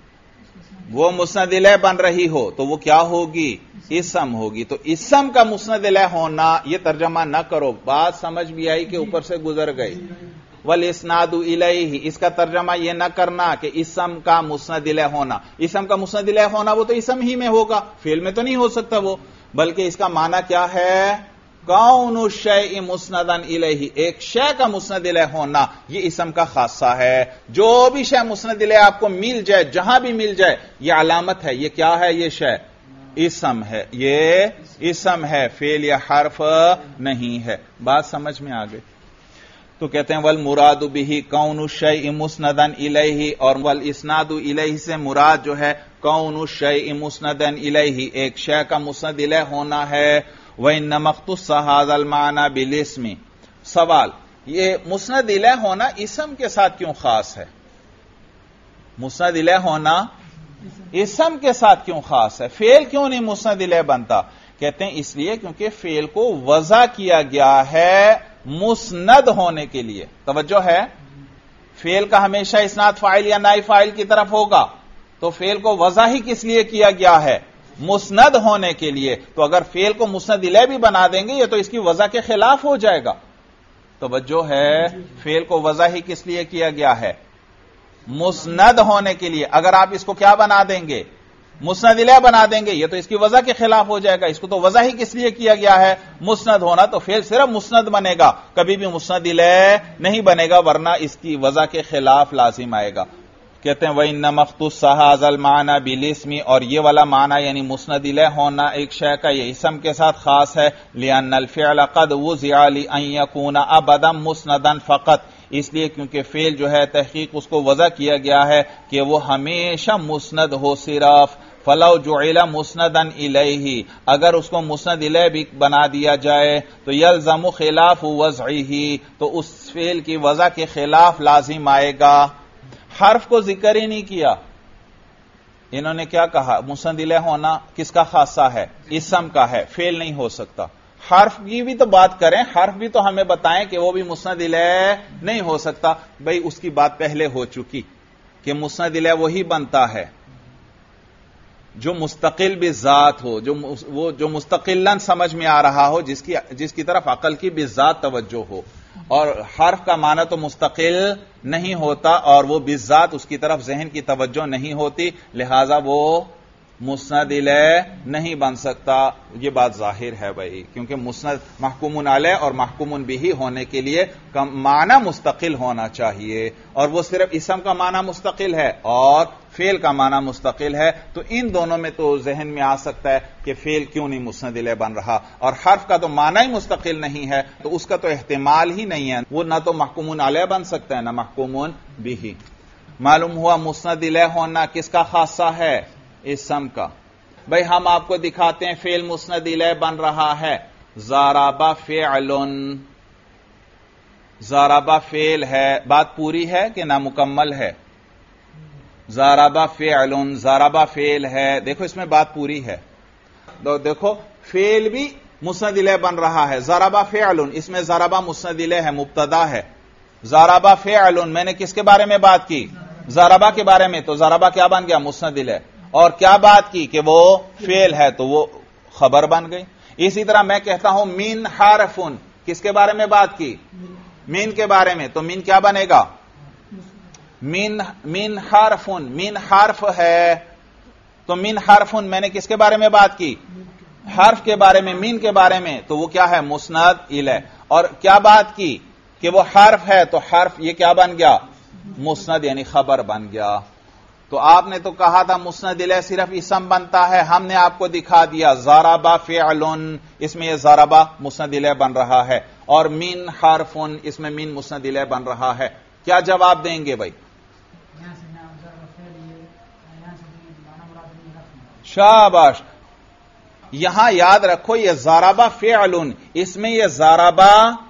وہ مسند الیہ بن رہی ہو تو وہ کیا ہوگی؟ اسم ہوگی. تو اسم کا مسند الیہ ہونا یہ ترجمہ نہ کرو. بات سمجھ بھی آئی کہ اوپر سے گزر گئی. والاسناد الیہ اس کا ترجمہ یہ نہ کرنا کہ اسم کا مسند الیہ ہونا. اسم کا مسند الیہ ہونا وہ تو اسم ہی میں ہوگا، فعل میں تو نہیں ہو سکتا وہ. بلکہ اس کا معنی کیا ہے؟ کون الشیء مسندا الیہ، ایک شے کا مسند الیہ ہونا یہ اسم کا خاصہ ہے. جو بھی شے مسند الیہ آپ کو مل جائے، جہاں بھی مل جائے، یہ علامت ہے. یہ کیا ہے؟ یہ شے اسم ہے، یہ اسم ہے، فعل یا حرف نہیں ہے. بات سمجھ میں آ گئی؟ تو کہتے ہیں والمراد بہ کون الشیء مسندا الیہ، اور والاسناد الیہ سے مراد جو ہے کون الشیء مسندا الیہ، ایک شے کا مسند الیہ ہونا ہے. وَإِنَّمَا اخْتُصَّ هَذَا الْمَعْنَى بِالْإِسْمِ. سوال، یہ مسند الیہ ہونا اسم کے ساتھ کیوں خاص ہے؟ مسند الیہ ہونا اسم کے ساتھ کیوں خاص ہے؟ فعل کیوں نہیں مسند الیہ بنتا؟ کہتے ہیں اس لیے کیونکہ فعل کو وضع کیا گیا ہے مسند ہونے کے لیے. توجہ ہے، فعل کا ہمیشہ اسناد فاعل یا نائب فاعل کی طرف ہوگا، تو فعل کو وضع ہی کس لیے کیا گیا ہے؟ مسند ہونے کے لیے. تو اگر فعل کو مسند الیہ بھی بنا دیں گے یہ تو اس کی وضع کے خلاف ہو جائے گا. توجہ ہے، فعل کو وضع ہی کس لیے کیا گیا ہے؟ مسند ہونے کے لیے. اگر آپ اس کو کیا بنا دیں گے؟ مسند الیہ بنا دیں گے، یہ تو اس کی وضع کے خلاف ہو جائے گا. اس کو تو وضع ہی کس لیے کیا گیا ہے؟ مسند ہونا. تو فعل صرف مسند بنے گا، کبھی بھی مسند الیہ نہیں بنے گا، ورنہ اس کی وضع کے خلاف لازم آئے گا. کہتے ہیں وَإِنَّمَا اخْتُصَّ هَذَا الْمَعْنَى بِالِاسْمِ، اور یہ والا معنی یعنی مسند الیہ ہونا ایک شے کا یہ اسم کے ساتھ خاص ہے، لِأَنَّ الْفِعْلَ قَدْ وُضِعَ لِأَنْ يَكُونَ أَبَدًا مُسْنَدًا فقط، اس لیے کیونکہ فعل جو ہے تحقیق اس کو وضع کیا گیا ہے کہ وہ ہمیشہ مسند ہو صرف، فَلَوْ جُعِلَ مُسْنَدًا إِلَيْهِ، اگر اس کو مسند الیہ بھی بنا دیا جائے تو يَلْزَمُ خِلَافُ وَضْعِهِ، تو اس فعل کی وضع کے خلاف لازم آئے گا۔ حرف کو ذکر ہی نہیں کیا، انہوں نے کیا کہا؟ مسند الیہ ہونا کس کا خاصہ ہے؟ اسم کا ہے، فعل نہیں ہو سکتا۔ حرف کی بھی تو بات کریں، حرف بھی تو ہمیں بتائیں کہ وہ بھی مسند الیہ نہیں ہو سکتا۔ بھئی اس کی بات پہلے ہو چکی کہ مسند الیہ وہی بنتا ہے جو مستقل بالذات ہو، جو مستقلاً سمجھ میں آ رہا ہو، جس کی طرف عقل کی بالذات توجہ ہو، اور حرف کا معنی تو مستقل نہیں ہوتا اور وہ بالذات اس کی طرف ذہن کی توجہ نہیں ہوتی، لہذا وہ مسند الیہ نہیں بن سکتا۔ یہ بات ظاہر ہے بھائی، کیونکہ مسند محکوم علیہ اور محکوم بہ ہونے کے لیے معنی مستقل ہونا چاہیے، اور وہ صرف اسم کا معنی مستقل ہے اور فعل کا معنی مستقل ہے، تو ان دونوں میں تو ذہن میں آ سکتا ہے کہ فعل کیوں نہیں مسند الیہ بن رہا، اور حرف کا تو معنی ہی مستقل نہیں ہے تو اس کا تو احتمال ہی نہیں ہے، وہ نہ تو محکوم علیہ بن سکتا ہے نہ محکوم بہ۔ معلوم ہوا مسند الیہ ہونا کس کا خاصہ ہے؟ اسم کا۔ بھئی ہم آپ کو دکھاتے ہیں فعل مسند الیہ بن رہا ہے، ضرب فعل، ضرب فعل ہے، بات پوری ہے کہ نامکمل ہے؟ ضرب فعل، ضرب فعل ہے، دیکھو اس میں بات پوری ہے، دیکھو فعل بھی مسند الیہ بن رہا ہے، ضرب فعل، اس میں ضرب مسند الیہ ہے، مبتدا ہے، ضرب فعل، میں نے کس کے بارے میں بات کی؟ ضربہ کے بارے میں، تو ضربہ کیا بن گیا؟ مسند الیہ، اور کیا بات کی کہ وہ فعل ہے تو وہ خبر بن گئی۔ اسی طرح میں کہتا ہوں من حرف، کس کے بارے میں بات کی؟ من کے بارے میں، تو من کیا بنے گا؟ من حرف، من حرف ہے، تو من حرف میں نے کس کے بارے میں بات کی؟ حرف کے بارے میں، من کے بارے میں، تو وہ کیا ہے؟ مسند الیہ۔ اور کیا بات کی کہ وہ حرف ہے، تو حرف یہ کیا بن گیا؟ مسند، یعنی خبر بن گیا۔ تو آپ نے تو کہا تھا مسند الیہ صرف اسم بنتا ہے، ہم نے آپ کو دکھا دیا ضرب فعل، اس میں یہ ضرب مسند الیہ بن رہا ہے، اور من حرف، اس میں من مسند الیہ بن رہا ہے۔ کیا جواب دیں گے بھائی؟ شاباش۔ یہاں یاد رکھو یہ ضرب فعل، اس میں یہ ضرب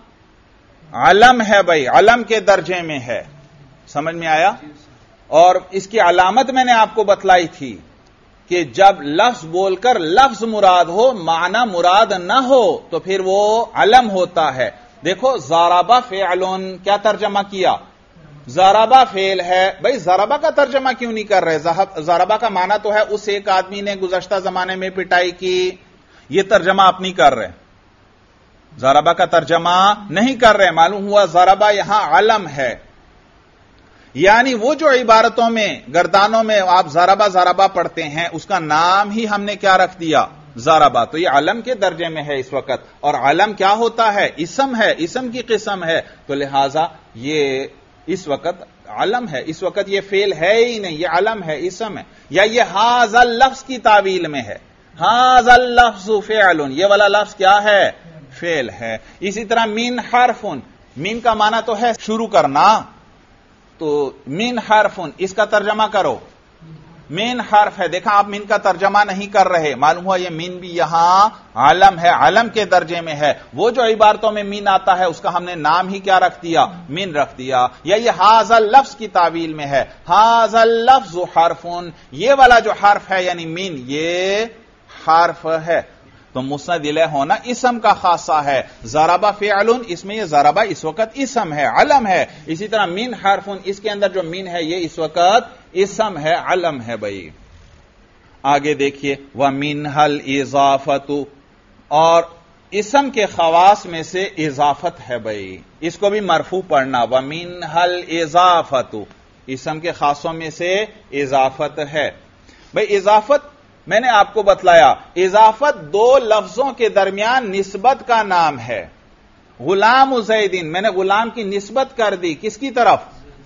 علم ہے بھائی، علم کے درجے میں ہے، سمجھ میں آیا؟ اور اس کی علامت میں نے آپ کو بتلائی تھی کہ جب لفظ بول کر لفظ مراد ہو، معنی مراد نہ ہو تو پھر وہ علم ہوتا ہے۔ دیکھو ضرب فعل، کیا ترجمہ کیا؟ ضرب فعل ہے، بھئی ضربہ کا ترجمہ کیوں نہیں کر رہے؟ ضربہ کا معنی تو ہے اس ایک آدمی نے گزشتہ زمانے میں پٹائی کی، یہ ترجمہ آپ نہیں کر رہے، ضربہ کا ترجمہ نہیں کر رہے۔ معلوم ہوا ضربہ یہاں علم ہے، یعنی وہ جو عبارتوں میں گردانوں میں آپ ضربہ پڑھتے ہیں اس کا نام ہی ہم نے کیا رکھ دیا؟ ضربہ، تو یہ علم کے درجے میں ہے اس وقت، اور علم کیا ہوتا ہے؟ اسم ہے، اسم کی قسم ہے، تو لہذا یہ اس وقت علم ہے، اس وقت یہ فعل ہے ہی نہیں، یہ علم ہے، اسم ہے، یا یہ ھذا اللفظ کی تعویل میں ہے، ھذا اللفظ فعل، یہ والا لفظ کیا ہے؟ فعل ہے۔ اسی طرح من حرف، من کا معنی تو ہے شروع کرنا، تو من حرف، اس کا ترجمہ کرو، من حرف ہے، دیکھا آپ من کا ترجمہ نہیں کر رہے، معلوم ہوا یہ من بھی یہاں علم ہے، علم کے درجے میں ہے۔ وہ جو عبارتوں میں من آتا ہے اس کا ہم نے نام ہی کیا رکھ دیا؟ من رکھ دیا۔ یا یہ ھذا اللفظ کی تعویل میں ہے، ھذا اللفظ حرف، یہ والا جو حرف ہے یعنی من، یہ حرف ہے، تو مسند الیہ ہونا اسم کا خاصہ ہے۔ ضرب فعل، اس میں یہ ضربہ اس وقت اسم ہے، علم ہے۔ اسی طرح من حرف، اس کے اندر جو من ہے یہ اس وقت اسم ہے، علم ہے بھائی۔ آگے دیکھیے وَمِنْهَا الْإِضَافَةُ، اور اسم کے خواص میں سے اضافت ہے بھائی، اس کو بھی مرفوع پڑھنا، وَمِنْهَا الْإِضَافَةُ، اسم کے خاصوں میں سے اضافت ہے بھائی۔ اضافت میں نے آپ کو بتلایا، اضافت دو لفظوں کے درمیان نسبت کا نام ہے۔ غلام زیدین، میں نے غلام کی نسبت کر دی کس کی طرف؟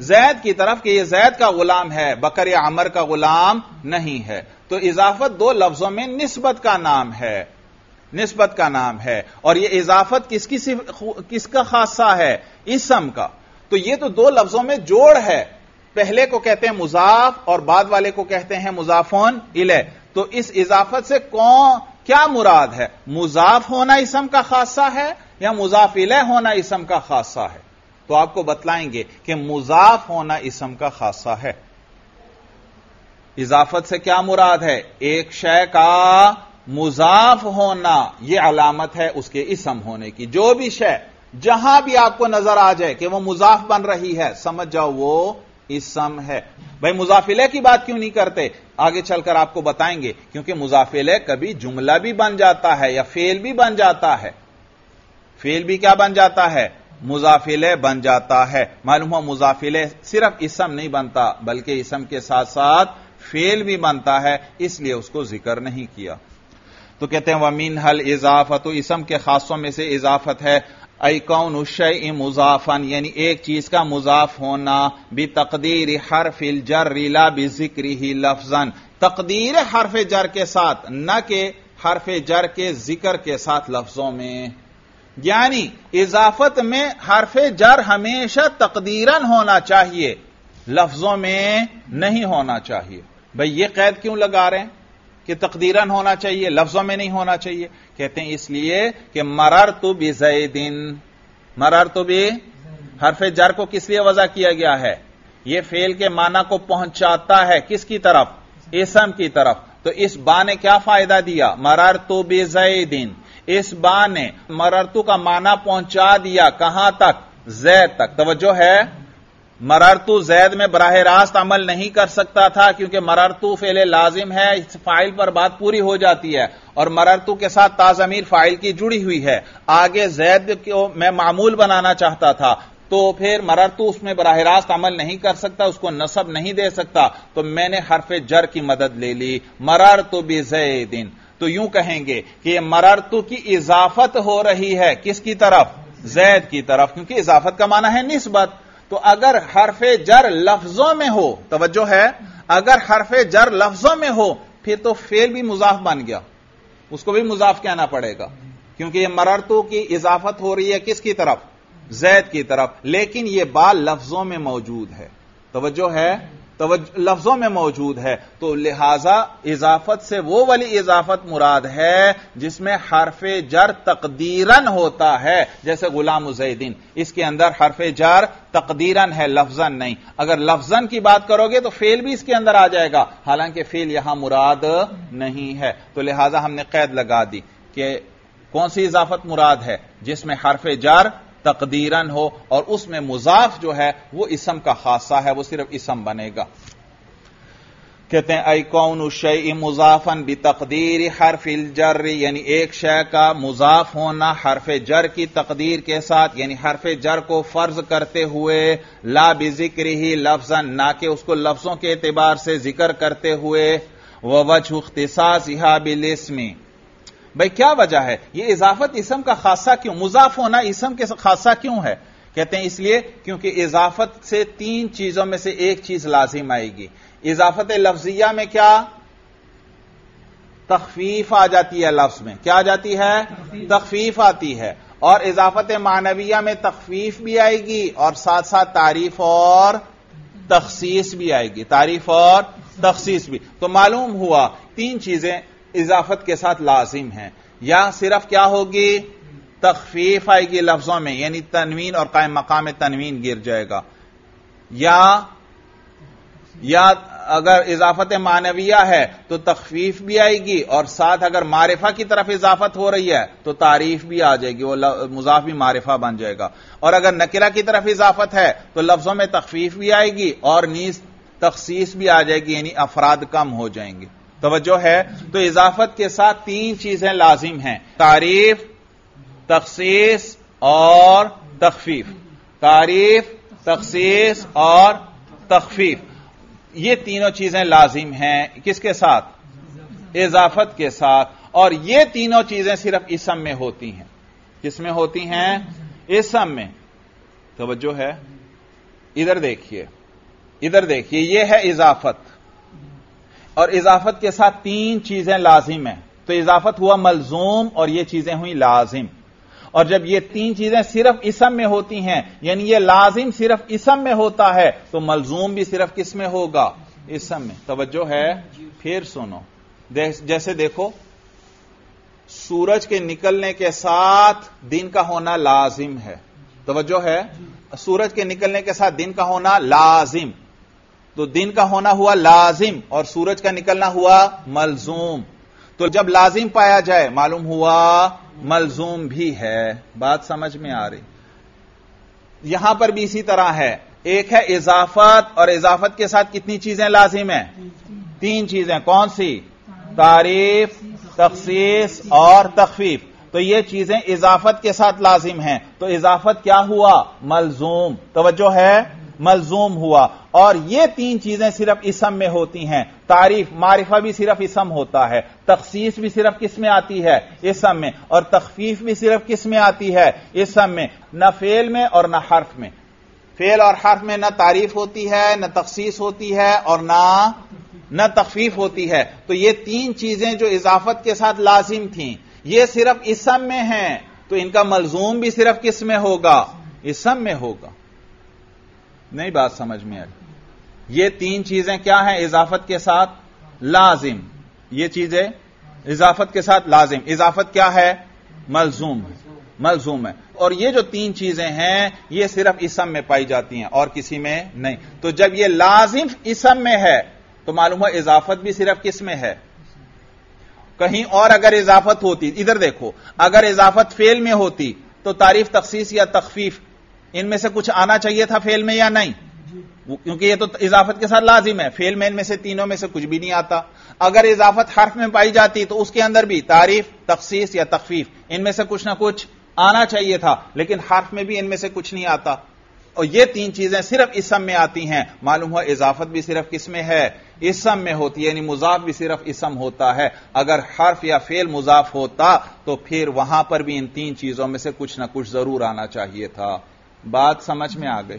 زید کی طرف کہ یہ زید کا غلام ہے، بکر یا عمر کا غلام نہیں ہے. تو اضافت دو لفظوں میں نسبت کا نام ہے، نسبت کا نام ہے. اور یہ اضافت کس کا خاصہ ہے؟ اسم کا. تو یہ تو دو لفظوں میں جوڑ ہے، پہلے کو کہتے ہیں مضاف اور بعد والے کو کہتے ہیں مضافون الیہ. تو اس اضافت سے کیا مراد ہے؟ مضاف ہونا اسم کا خاصہ ہے یا مضاف الیہ ہونا اسم کا خاصہ ہے؟ تو آپ کو بتلائیں گے کہ مضاف ہونا اسم کا خاصہ ہے. اضافت سے کیا مراد ہے؟ ایک شے کا مضاف ہونا، یہ علامت ہے اس کے اسم ہونے کی. جو بھی شے جہاں بھی آپ کو نظر آ جائے کہ وہ مضاف بن رہی ہے، سمجھ جاؤ وہ اسم ہے. بھائی مضاف الیہ کی بات کیوں نہیں کرتے؟ آگے چل کر آپ کو بتائیں گے. کیونکہ مضاف الیہ کبھی جملہ بھی بن جاتا ہے یا فعل بھی بن جاتا ہے. فعل بھی کیا بن جاتا ہے؟ مضاف الیہ بن جاتا ہے. معلوم ہو مضاف الیہ صرف اسم نہیں بنتا بلکہ اسم کے ساتھ ساتھ فعل بھی بنتا ہے، اس لیے اس کو ذکر نہیں کیا. تو کہتے ہیں وَمِنْهَا الْإِضَافَةُ، اسم کے خاصوں میں سے اضافت ہے. اَيْ كَوْنُ الشَّيْءِ مُضَافًا، یعنی ایک چیز کا مضاف ہونا، بِتَقْدِيرِ حَرْفِ الْجَرِّ لَا بِذِكْرِهِ لَفْظًا، تقدیر حرف جر کے ساتھ، نہ کہ حرف جر کے ذکر کے ساتھ لفظوں میں. یعنی اضافت میں حرف جر ہمیشہ تقدیراً ہونا چاہیے، لفظوں میں نہیں ہونا چاہیے. بھئی یہ قید کیوں لگا رہے ہیں کہ تقدیراً ہونا چاہیے، لفظوں میں نہیں ہونا چاہیے؟ کہتے ہیں اس لیے کہ مررت بزید، مررت حرف جر کو کس لیے وضع کیا گیا ہے؟ یہ فعل کے معنی کو پہنچاتا ہے کس کی طرف؟ اسم کی طرف. تو اس با نے کیا فائدہ دیا؟ مررت بزید. اس با نے مررتو کا معنی پہنچا دیا کہاں تک؟ زید تک. توجہ ہے، مررتو زید میں براہ راست عمل نہیں کر سکتا تھا کیونکہ مررتو فعل لازم ہے، فاعل پر بات پوری ہو جاتی ہے، اور مررتو کے ساتھ تا ضمیر فاعل کی جڑی ہوئی ہے. آگے زید کو میں معمول بنانا چاہتا تھا تو پھر مررتو اس میں براہ راست عمل نہیں کر سکتا، اس کو نصب نہیں دے سکتا، تو میں نے حرف جر کی مدد لے لی، مررت بزید. تو یوں کہیں گے کہ یہ مررتو کی اضافت ہو رہی ہے کس کی طرف؟ زید کی طرف، کیونکہ اضافت کا معنی ہے نسبت. تو اگر حرف جر لفظوں میں ہو، توجہ ہے، اگر حرف جر لفظوں میں ہو پھر تو فعل بھی مضاف بن گیا، اس کو بھی مضاف کہنا پڑے گا، کیونکہ یہ مررتو کی اضافت ہو رہی ہے کس کی طرف؟ زید کی طرف. لیکن یہ با لفظوں میں موجود ہے، توجہ ہے، لفظوں میں موجود ہے. تو لہذا اضافت سے وہ والی اضافت مراد ہے جس میں حرف جر تقدیراً ہوتا ہے، جیسے غلام زیدین، اس کے اندر حرف جر تقدیراً ہے، لفظاً نہیں. اگر لفظاً کی بات کرو گے تو فعل بھی اس کے اندر آ جائے گا، حالانکہ فعل یہاں مراد نہیں ہے. تو لہذا ہم نے قید لگا دی کہ کون سی اضافت مراد ہے؟ جس میں حرف جر تقدیراً ہو اور اس میں مضاف جو ہے وہ اسم کا خاصہ ہے، وہ صرف اسم بنے گا. کہتے ہیں اَيْ كَوْنُ الشَّيْءِ مُضَافًا بِتَقْدِيرِ حَرْفِ الْجَرِّ، یعنی ایک شے کا مضاف ہونا حرف جر کی تقدیر کے ساتھ، یعنی حرف جر کو فرض کرتے ہوئے، لا بذکرہ لفظا، نہ کہ اس کو لفظوں کے اعتبار سے ذکر کرتے ہوئے، ووجہ اختصاصھا بالاسم. بھئی کیا وجہ ہے؟ یہ اضافت اسم کا خاصہ کیوں؟ مضاف ہونا اسم کے خاصہ کیوں ہے؟ کہتے ہیں اس لیے کیونکہ اضافت سے تین چیزوں میں سے ایک چیز لازم آئے گی. اضافت لفظیہ میں کیا؟ تخفیف آ جاتی ہے، لفظ میں کیا آ جاتی ہے؟ تخفیف آتی ہے. اور اضافت معنویہ میں تخفیف بھی آئے گی اور ساتھ ساتھ تعریف اور تخصیص بھی آئے گی، تعریف اور تخصیص بھی. تو معلوم ہوا تین چیزیں اضافت کے ساتھ لازم ہیں. یا صرف کیا ہوگی؟ تخفیف آئے گی لفظوں میں، یعنی تنوین اور قائم مقام تنوین گر جائے گا. یا اگر اضافت معنویہ ہے تو تخفیف بھی آئے گی اور ساتھ اگر معرفہ کی طرف اضافت ہو رہی ہے تو تعریف بھی آ جائے گی، وہ مضاف بھی معرفہ بن جائے گا. اور اگر نکرہ کی طرف اضافت ہے تو لفظوں میں تخفیف بھی آئے گی اور نیز تخصیص بھی آ جائے گی، یعنی افراد کم ہو جائیں گے. توجہ ہے. تو اضافت کے ساتھ تین چیزیں لازم ہیں، تعریف، تخصیص اور تخفیف. تعریف، تخصیص اور تخفیف، یہ تینوں چیزیں لازم ہیں کس کے ساتھ؟ اضافت کے ساتھ. اور یہ تینوں چیزیں صرف اسم میں ہوتی ہیں. کس میں ہوتی ہیں؟ اسم میں. توجہ ہے. ادھر دیکھیے یہ ہے اضافت، اور اضافت کے ساتھ تین چیزیں لازم ہیں، تو اضافت ہوا ملزوم اور یہ چیزیں ہوئی لازم. اور جب یہ تین چیزیں صرف اسم میں ہوتی ہیں، یعنی یہ لازم صرف اسم میں ہوتا ہے، تو ملزوم بھی صرف کس میں ہوگا؟ اسم میں. توجہ ہے؟ پھر سنو، جیسے دیکھو سورج کے نکلنے کے ساتھ دن کا ہونا لازم ہے. توجہ ہے؟ سورج کے نکلنے کے ساتھ دن کا ہونا لازم، تو دن کا ہونا ہوا لازم اور سورج کا نکلنا ہوا ملزوم. تو جب لازم پایا جائے معلوم ہوا ملزوم بھی ہے. بات سمجھ میں آ رہی؟ یہاں پر بھی اسی طرح ہے. ایک ہے اضافت، اور اضافت کے ساتھ کتنی چیزیں لازم ہیں؟ تین چیزیں. کون سی؟ تعریف، تخصیص اور تخفیف. تو یہ چیزیں اضافت کے ساتھ لازم ہیں، تو اضافت کیا ہوا؟ ملزوم. توجہ ہے؟ ملزوم ہوا. اور یہ تین چیزیں صرف اسم میں ہوتی ہیں. تعریف، معرفہ بھی صرف اسم ہوتا ہے، تخصیص بھی صرف کس میں آتی ہے؟ اسم میں. اور تخفیف بھی صرف کس میں آتی ہے؟ اسم میں. نہ فعل میں اور نہ حرف میں. فعل اور حرف میں نہ تعریف ہوتی ہے، نہ تخصیص ہوتی ہے، اور نہ تخفیف ہوتی ہے. تو یہ تین چیزیں جو اضافت کے ساتھ لازم تھیں، یہ صرف اسم میں ہیں، تو ان کا ملزوم بھی صرف کس میں ہوگا؟ اسم میں ہوگا. نہیں بات سمجھ میں آئی؟ یہ تین چیزیں کیا ہیں اضافت کے ساتھ؟ لازم. یہ چیزیں اضافت کے ساتھ لازم. اضافت کیا ہے؟ ملزوم ہے. اور یہ جو تین چیزیں ہیں یہ صرف اسم میں پائی جاتی ہیں اور کسی میں نہیں. تو جب یہ لازم اسم میں ہے تو معلوم ہوا اضافت بھی صرف کس میں ہے؟ کہیں اور اگر اضافت ہوتی، ادھر دیکھو، اگر اضافت فعل میں ہوتی تو تعریف، تخصیص یا تخفیف ان میں سے کچھ آنا چاہیے تھا فعل میں یا نہیں؟ کیونکہ یہ تو اضافت کے ساتھ لازم ہے. فعل میں ان میں سے تینوں میں سے کچھ بھی نہیں آتا. اگر اضافت حرف میں پائی جاتی تو اس کے اندر بھی تعریف، تخصیص یا تخفیف ان میں سے کچھ نہ کچھ آنا چاہیے تھا، لیکن حرف میں بھی ان میں سے کچھ نہیں آتا. اور یہ تین چیزیں صرف اسم میں آتی ہیں. معلوم ہوا اضافت بھی صرف کس میں ہے؟ اسم میں ہوتی ہے، یعنی مضاف بھی صرف اسم ہوتا ہے. اگر حرف یا فعل مضاف ہوتا تو پھر وہاں پر بھی ان تین چیزوں میں سے کچھ نہ کچھ ضرور آنا چاہیے تھا. بات سمجھ میں آ گئی؟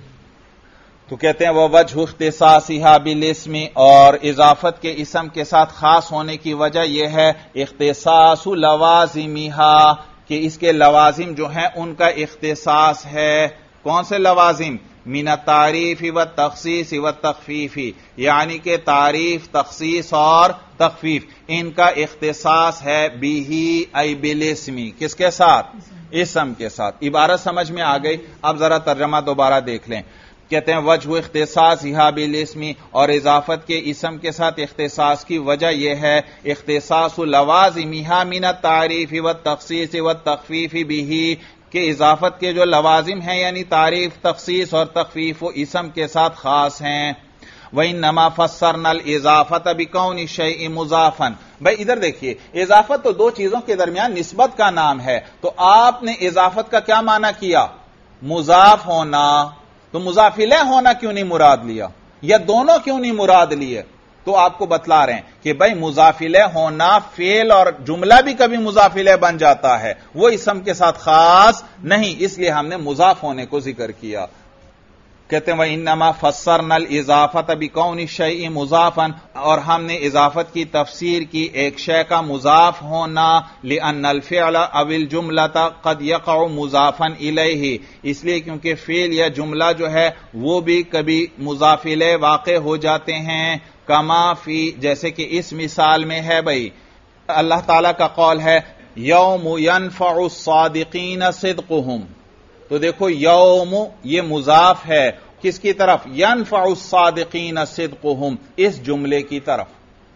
تو کہتے ہیں وہ وجہ اختصاصھا بالاسم، اور اضافت کے اسم کے ساتھ خاص ہونے کی وجہ یہ ہے اختصاص لوازمھا، کہ اس کے لوازم جو ہیں ان کا اختصاص ہے. کون سے لوازم؟ من التعریف والتخصیص والتخفیف، یعنی کہ تعریف، تخصیص اور تخفیف ان کا اختصاص ہے بھی ای بالاسم. کس کے ساتھ؟ اسم کے ساتھ. عبارت سمجھ میں آ گئی؟ اب ذرا ترجمہ دوبارہ دیکھ لیں. کہتے ہیں وجہ اختصاصھا بالاسم، اور اضافت کے اسم کے ساتھ اختصاص کی وجہ یہ ہے اختصاص لوازمھا من التعریف والتخصیص والتخفیف به، کہ اضافت کے جو لوازم ہیں یعنی تعریف، تخصیص اور تخفیف وہ اسم کے ساتھ خاص ہیں. وَإِنَّمَا فَسَّرْنَا الْإِضَافَةَ بِكَوْنِ الشَّيْءِ مُضَافًا. بھائی ادھر دیکھیے، اضافت تو دو چیزوں کے درمیان نسبت کا نام ہے، تو آپ نے اضافت کا کیا معنی کیا؟ مضاف ہونا. تو مضاف الیہ ہونا کیوں نہیں مراد لیا، یا دونوں کیوں نہیں مراد لیے؟ تو آپ کو بتلا رہے ہیں کہ بھائی مضاف الیہ ہونا، فعل اور جملہ بھی کبھی مضاف الیہ بن جاتا ہے، وہ اسم کے ساتھ خاص نہیں، اس لیے ہم نے مضاف ہونے کو ذکر کیا. کہتے ہیں وَإِنَّمَا فَسَّرْنَا الْإِضَافَةَ بِكَوْنِ الشَّيْءِ مُضَافًا، اور ہم نے اضافت کی تفسیر کی ایک شے کا مضاف ہونا، لِأَنَّ الْفِعْلَ أَوِ الْجُمْلَةَ قَدْ يَقَعُ مُضَافًا إِلَيْهِ، اس لیے کیونکہ فعل یا جملہ جو ہے وہ بھی کبھی مضاف الیہ واقع ہو جاتے ہیں. کما فی، جیسے کہ اس مثال میں ہے بھائی اللہ تعالیٰ کا قول ہے یوم ینفع الصادقین صدقہم. تو دیکھو یوم یہ مضاف ہے کس کی طرف؟ ینفع الصادقین صدقہم، اس جملے کی طرف.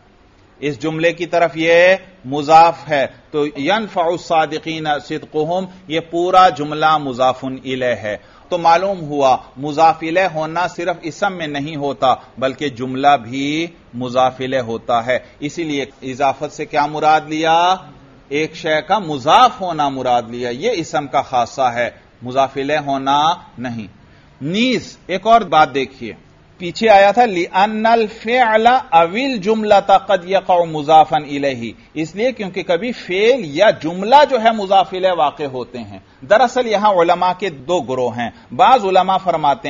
اس جملے کی طرف یہ مضاف ہے، تو ینفع الصادقین صدقہم یہ پورا جملہ مضاف الیہ ہے. تو معلوم ہوا مضاف الیہ ہونا صرف اسم میں نہیں ہوتا بلکہ جملہ بھی مضاف الیہ ہوتا ہے. اسی لیے اضافت سے کیا مراد لیا؟ ایک شے کا مضاف ہونا مراد لیا، یہ اسم کا خاصہ ہے، مضاف الیہ ہونا نہیں. نیز ایک اور بات دیکھیے، پیچھے آیا تھا لِأَنَّ الْفِعْلَ أَوِ الْجُمْلَةَ قَدْ يَقَعُ مُضَافًا إِلَيْهِ، اس لیے کیونکہ کبھی فعل یا جملہ جو ہے مضاف الیہ واقع ہوتے ہیں. دراصل یہاں علماء کے دو گروہ ہیں. بعض علماء فرماتے ہیں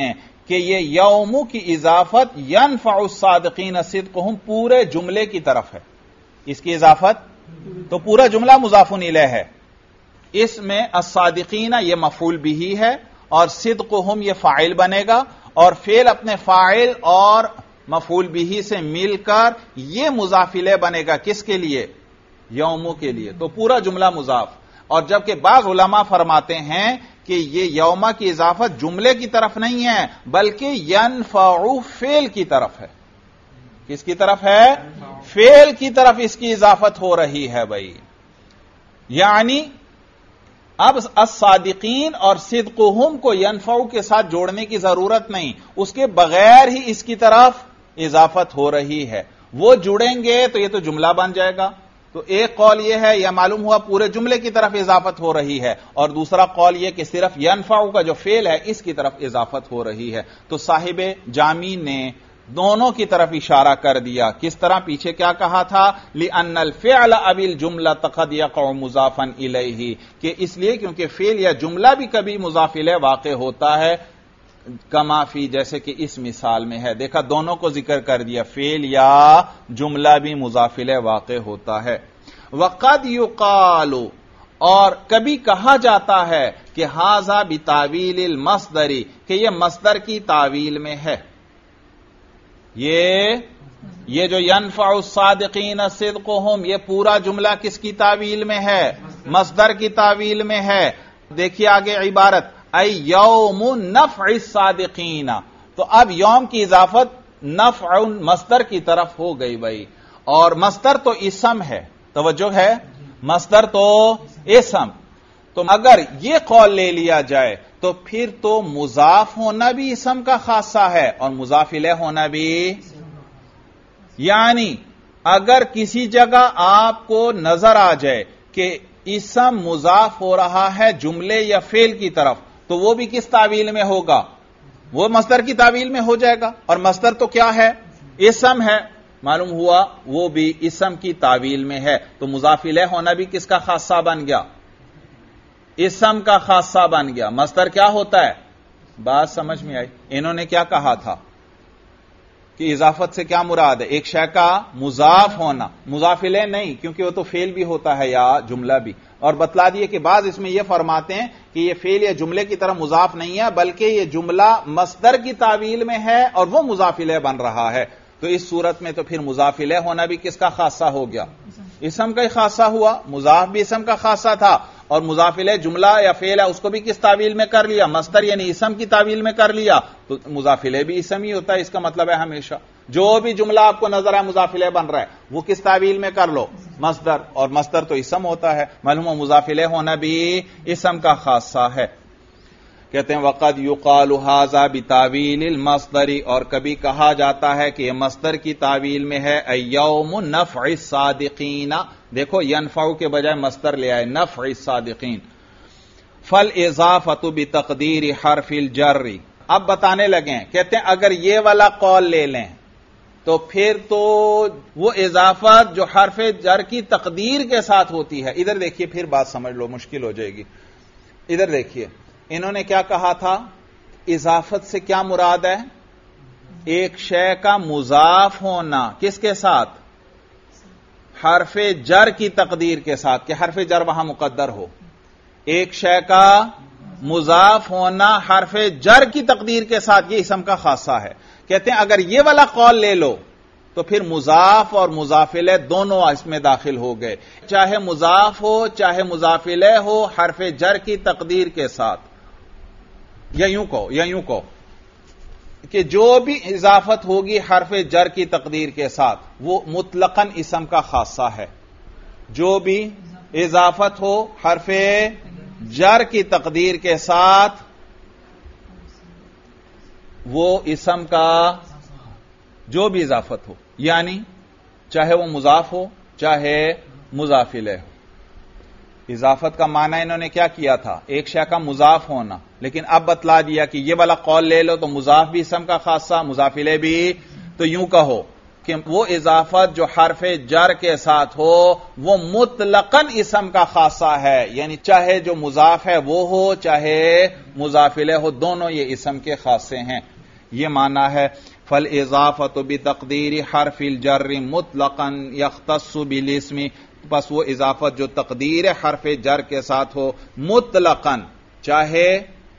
کہ یہ یوم کی اضافت ینفع الصادقین صدقہم پورے جملے کی طرف ہے. اس کی اضافت تو پورا جملہ مضاف الیہ ہے. اس میں الصادقین یہ مفعول بھی ہے اور صدقہم یہ فاعل بنے گا اور فعل اپنے فاعل اور مفعول بھی سے مل کر یہ مضاف الیہ بنے گا. کس کے لیے؟ یومو کے لیے. تو پورا جملہ مضاف. اور جبکہ بعض علماء فرماتے ہیں کہ یہ یوما کی اضافت جملے کی طرف نہیں ہے بلکہ ینفع فعل کی طرف ہے. کس کی طرف ہے؟ فعل کی طرف اس کی اضافت ہو رہی ہے بھائی. یعنی اب الصادقین اور صدقہم کو ینفع کے ساتھ جوڑنے کی ضرورت نہیں، اس کے بغیر ہی اس کی طرف اضافت ہو رہی ہے. وہ جڑیں گے تو یہ تو جملہ بن جائے گا. تو ایک قول یہ ہے، یہ معلوم ہوا پورے جملے کی طرف اضافت ہو رہی ہے، اور دوسرا قول یہ کہ صرف ینفع کا جو فعل ہے اس کی طرف اضافت ہو رہی ہے. تو صاحب جامی نے دونوں کی طرف اشارہ کر دیا. کس طرح؟ پیچھے کیا کہا تھا؟ لِأَنَّ الْفِعْلَ أَوِ الْجُمْلَةَ قَدْ يَقَعُ مُضَافًا إِلَيْهِ، کہ اس لیے کیونکہ فعل یا جملہ بھی کبھی مضاف الیہ واقع ہوتا ہے، کما فی جیسے کہ اس مثال میں ہے. دیکھا دونوں کو ذکر کر دیا، فعل یا جملہ بھی مضاف الیہ واقع ہوتا ہے. وَقَدْ يُقَالُ اور کبھی کہا جاتا ہے کہ هَذَا بِتَأْوِيلِ الْمَصْدَرِ کہ یہ مصدر کی تعویل میں ہے. یہ جو ینفع الصادقین صدقہم یہ پورا جملہ کس کی تعویل میں ہے؟ مصدر کی تعویل میں ہے. دیکھیے آگے عبارت ای یوم نفع الصادقین. تو اب یوم کی اضافت نفع مصدر کی طرف ہو گئی بھائی، اور مصدر تو اسم ہے. توجہ ہے، مصدر تو اسم. تو اگر یہ قول لے لیا جائے تو پھر تو مضاف ہونا بھی اسم کا خاصہ ہے اور مضاف الیہ ہونا بھی. یعنی اگر کسی جگہ آپ کو نظر آ جائے کہ اسم مضاف ہو رہا ہے جملے یا فعل کی طرف تو وہ بھی کس تعویل میں ہوگا؟ وہ مصدر کی تعویل میں ہو جائے گا. اور مصدر تو کیا ہے؟ اسم ہے. معلوم ہوا وہ بھی اسم کی تعویل میں ہے. تو مضاف الیہ ہونا بھی کس کا خاصہ بن گیا؟ اسم کا خاصہ بن گیا. مصدر کیا ہوتا ہے؟ بات سمجھ میں آئی؟ انہوں نے کیا کہا تھا کہ اضافت سے کیا مراد ہے؟ ایک شے کا مضاف ہونا، مضاف الیہ نہیں، کیونکہ وہ تو فعل بھی ہوتا ہے یا جملہ بھی. اور بتلا دیے کہ بعض اس میں یہ فرماتے ہیں کہ یہ فعل یا جملے کی طرح مضاف نہیں ہے بلکہ یہ جملہ مصدر کی تعویل میں ہے اور وہ مضاف الیہ بن رہا ہے. تو اس صورت میں تو پھر مضاف الیہ ہونا بھی کس کا خاصہ ہو گیا؟ اسم کا ہی خاصہ ہوا. مضاف بھی اسم کا خاصہ تھا اور مضاف الیہ جملہ یا فعل ہے اس کو بھی کس تعویل میں کر لیا؟ مصدر یعنی اسم کی تعویل میں کر لیا. تو مضاف الیہ بھی اسم ہی ہوتا ہے. اس کا مطلب ہے ہمیشہ جو بھی جملہ آپ کو نظر آئے مضاف الیہ بن رہا ہے وہ کس تعویل میں کر لو؟ مصدر. اور مصدر تو اسم ہوتا ہے. معلوم ہو مضاف الیہ ہونا بھی اسم کا خاصہ ہے. کہتے ہیں وقد یقال ھذا بتاویل المصدر اور کبھی کہا جاتا ہے کہ یہ مصدر کی تعویل میں ہے. یوم نفع الصادقین. دیکھو ینفع کے بجائے مصدر لے آئے نفع الصادقین. فالاضافۃ بتقدیر حرف الجر. اب بتانے لگے کہتے ہیں اگر یہ والا قول لے لیں تو پھر تو وہ اضافت جو حرف جر کی تقدیر کے ساتھ ہوتی ہے. ادھر دیکھیے پھر بات سمجھ لو مشکل ہو جائے گی. ادھر دیکھیے انہوں نے کیا کہا تھا؟ اضافت سے کیا مراد ہے؟ ایک شے کا مضاف ہونا کس کے ساتھ؟ حرف جر کی تقدیر کے ساتھ کہ حرف جر وہاں مقدر ہو. ایک شے کا مضاف ہونا حرف جر کی تقدیر کے ساتھ یہ اسم کا خاصہ ہے. کہتے ہیں اگر یہ والا قول لے لو تو پھر مضاف اور مضاف الیہ دونوں اس میں داخل ہو گئے. چاہے مضاف ہو چاہے مضاف الیہ ہو حرف جر کی تقدیر کے ساتھ. یا یوں کہو کہ جو بھی اضافت ہوگی حرف جر کی تقدیر کے ساتھ وہ مطلقاً اسم کا خاصہ ہے. جو بھی اضافت ہو حرف جر کی تقدیر کے ساتھ وہ اسم کا جو بھی اضافت ہو، یعنی چاہے وہ مضاف ہو چاہے مضاف الیہ ہو. اضافت کا معنی انہوں نے کیا کیا تھا؟ ایک شے کا مضاف ہونا. لیکن اب بتلا دیا کہ یہ والا قول لے لو تو مضاف بھی اسم کا خاصہ مضاف الیہ بھی. تو یوں کہو کہ وہ اضافت جو حرف جر کے ساتھ ہو وہ مطلقاً اسم کا خاصہ ہے. یعنی چاہے جو مضاف ہے وہ ہو چاہے مضاف الیہ ہو دونوں یہ اسم کے خاصے ہیں. یہ معنی ہے فالاضافۃ بتقدیر حرف الجر مطلقا یختص بالاسم، بس وہ اضافت جو تقدیر حرف جر کے ساتھ ہو مطلقا، چاہے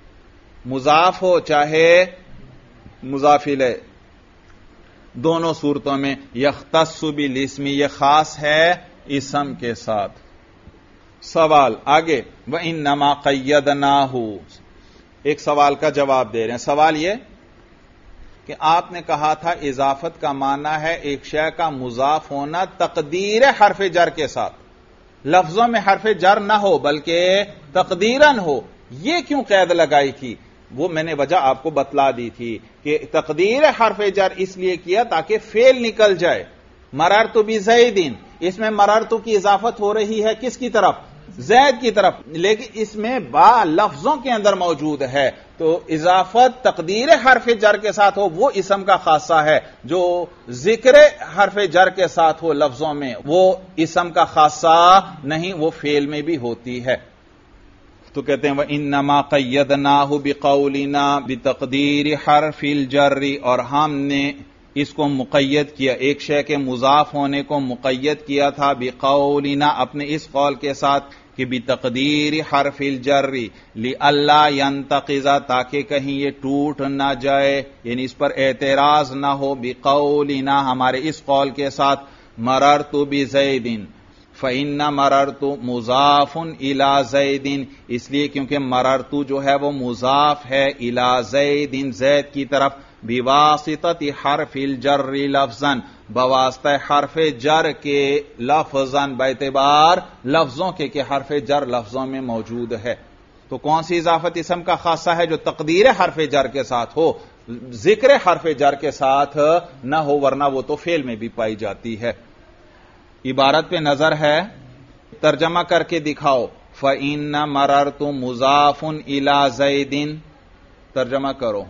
مضاف ہو چاہے مضاف الیہ، دونوں صورتوں میں یختص بالاسم، یہ خاص ہے اسم کے ساتھ۔ سوال آگے، وَإِنَّمَا قَيَّدْنَاهُ، ایک سوال کا جواب دے رہے ہیں۔ سوال یہ کہ آپ نے کہا تھا اضافت کا معنی ہے ایک شے کا مضاف ہونا تقدیر حرف جر کے ساتھ، لفظوں میں حرف جر نہ ہو بلکہ تقدیراً ہو، یہ کیوں قید لگائی تھی؟ وہ میں نے وجہ آپ کو بتلا دی تھی کہ تقدیر حرف جر اس لیے کیا تاکہ فعل نکل جائے۔ مررت بزیدین، اس میں مررت کی اضافت ہو رہی ہے کس کی طرف؟ زید کی طرف، لیکن اس میں با لفظوں کے اندر موجود ہے، تو اضافت تقدیر حرف جر کے ساتھ ہو وہ اسم کا خاصہ ہے، جو ذکر حرف جر کے ساتھ ہو لفظوں میں وہ اسم کا خاصہ نہیں، وہ فعل میں بھی ہوتی ہے۔ تو کہتے ہیں وَإِنَّمَا قَيَّدْنَاهُ بِقَوْلِنَا بِتَقْدِيرِ حَرْفِ الْجَرِّ، اور ہم نے اس کو مقید کیا، ایک شے کے مضاف ہونے کو مقید کیا تھا بقولنا، اپنے اس قول کے ساتھ کہ بتقدیر حرف الجر لئلا ينتقض، تاکہ کہیں یہ ٹوٹ نہ جائے، یعنی اس پر اعتراض نہ ہو، بقولنا ہمارے اس قول کے ساتھ مررت بزید، فإن مررت مضاف إلى زید، اس لیے کیونکہ مررت جو ہے وہ مضاف ہے إلى زید، زید کی طرف، بواسطۃ حرف الجر لفظاً، بواسطہ حرف جر کے لفظاً، باعتبار لفظوں کے کہ حرف جر لفظوں میں موجود ہے۔ تو کون سی اضافت اسم کا خاصہ ہے؟ جو تقدیر حرف جر کے ساتھ ہو، ذکر حرف جر کے ساتھ نہ ہو، ورنہ وہ تو فعل میں بھی پائی جاتی ہے۔ عبارت پہ نظر ہے، ترجمہ کر کے دکھاؤ۔ فَإِنَّ مَرَرْتُ مُضَافٌ إِلَى زَيْدٍ، ترجمہ کرو۔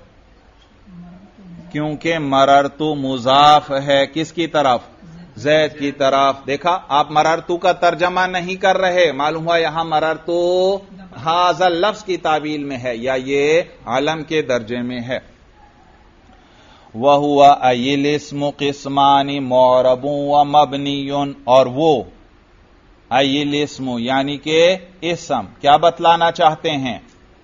کیونکہ مررتو مضاف ہے کس کی طرف؟ زید کی طرف۔ دیکھا، آپ مررتو کا ترجمہ نہیں کر رہے، معلوم ہوا یہاں مررتو ھذا لفظ کی تعویل میں ہے یا یہ علم کے درجے میں ہے۔ وَهُوَ أَيِ الْاسْمُ قِسْمَانِ مُعْرَبٌ وَمَبْنِيٌّ، اور وہ أَيِ الْاسْمُ یعنی کہ اسم کیا بتلانا چاہتے ہیں؟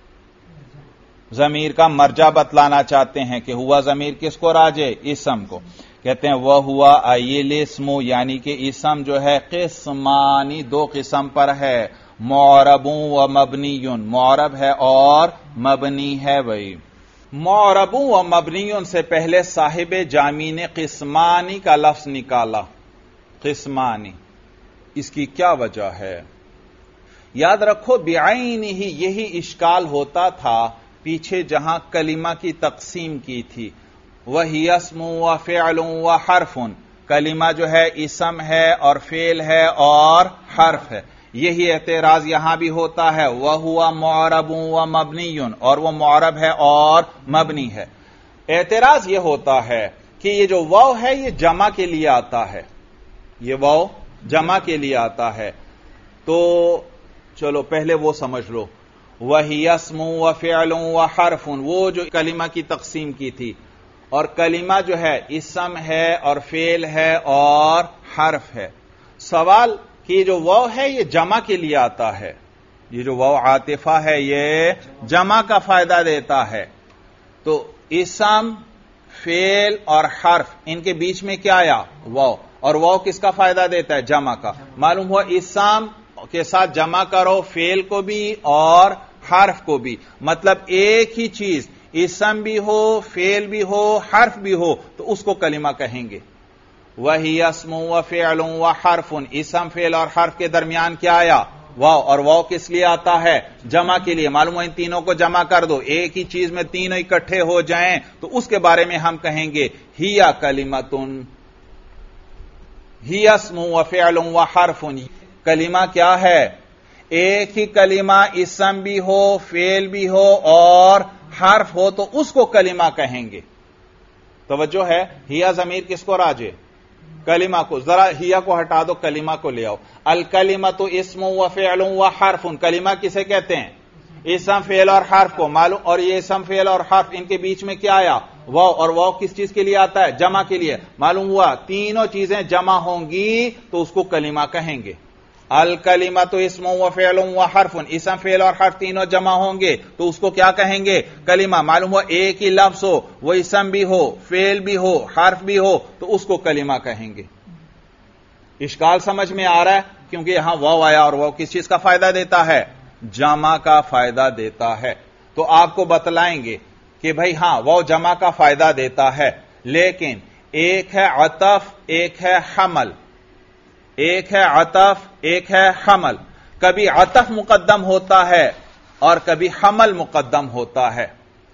ضمیر کا مرجع بتلانا چاہتے ہیں کہ ہوا ضمیر کس کو راجع؟ اسم کو۔ کہتے ہیں وہ ہوا أَيِ الْاسْمُ یعنی کہ اسم جو ہے قسمانی، دو قسم پر ہے، معرب و مبنی، معرب ہے اور مبنی ہے۔ بھائی معرب و مبنی سے پہلے صاحب جامی نے قسمانی کا لفظ نکالا، قسمانی، اس کی کیا وجہ ہے؟ یاد رکھو بعینہ ہی یہی اشکال ہوتا تھا پیچھے جہاں کلمہ کی تقسیم کی تھی، وہی اسم و فعل و حرف، کلمہ جو ہے اسم ہے اور فعل ہے اور حرف ہے، یہی اعتراض یہاں بھی ہوتا ہے، وَهُوَ مُعْرَبٌ وَمَبْنِيٌّ، اور وہ معرب ہے اور مبنی ہے۔ اعتراض یہ ہوتا ہے کہ یہ جو واو ہے یہ جمع کے لیے آتا ہے، یہ واو جمع کے لیے آتا ہے، تو چلو پہلے وہ سمجھ لو، وَهِيَ اسْمٌ وَفِعْلٌ وَحَرْفٌ، وہ جو کلمہ کی تقسیم کی تھی، اور کلمہ جو ہے اسم ہے اور فعل ہے اور حرف ہے۔ سوال کہ یہ جو واو ہے یہ جمع کے لیے آتا ہے، یہ جو واو عاطفہ ہے یہ جمع کا فائدہ دیتا ہے، تو اسم فعل اور حرف ان کے بیچ میں کیا آیا؟ واو، اور واو کس کا فائدہ دیتا ہے؟ جمع کا۔ معلوم ہوا اسم کے ساتھ جمع کرو فعل کو بھی اور حرف کو بھی، مطلب ایک ہی چیز اسم بھی ہو فعل بھی ہو حرف بھی ہو تو اس کو کلمہ کہیں گے۔ وہی اسم و فعل و حرف، اسم فعل اور حرف کے درمیان کیا آیا؟ واو، اور واو کس لیے آتا ہے؟ جمع کے لیے۔ معلوم ہو ان تینوں کو جمع کر دو، ایک ہی چیز میں تینوں اکٹھے ہو جائیں تو اس کے بارے میں ہم کہیں گے ہی کلمتن، ہی اسم و فعل و حرف، کلمہ کیا ہے؟ ایک ہی کلمہ اسم بھی ہو فعل بھی ہو اور حرف ہو تو اس کو کلمہ کہیں گے۔ توجہ ہے، ہیا ضمیر کس کو راجع؟ کلمہ کو۔ ذرا ہیا کو ہٹا دو، کلمہ کو لے آؤ۔ الکلمۃ اسم و فعل و حرف، کلمہ کسے کہتے ہیں؟ اسم فعل اور حرف کو۔ معلوم، اور یہ اسم فعل اور حرف ان کے بیچ میں کیا آیا؟ واو، اور واو کس چیز کے لیے آتا ہے؟ جمع کے لیے. معلوم ہوا تینوں چیزیں جمع ہوں گی تو اس کو کلمہ کہیں گے. الکلمۃ اسم و فعل و حرف، اسم فعل اور حرف تینوں جمع ہوں گے تو اس کو کیا کہیں گے؟ کلمہ. معلوم ہوا ایک ہی لفظ ہو، وہ اسم بھی ہو، فعل بھی ہو، حرف بھی ہو تو اس کو کلمہ کہیں گے. اشکال سمجھ میں آ رہا ہے؟ کیونکہ یہاں واو آیا اور واو کس چیز کا فائدہ دیتا ہے؟ جمع کا فائدہ دیتا ہے. تو آپ کو بتلائیں گے کہ بھائی ہاں واو جمع کا فائدہ دیتا ہے، لیکن ایک ہے عطف، ایک ہے حمل. ایک ہے عطف، ایک ہے حمل. کبھی عطف مقدم ہوتا ہے اور کبھی حمل مقدم ہوتا ہے.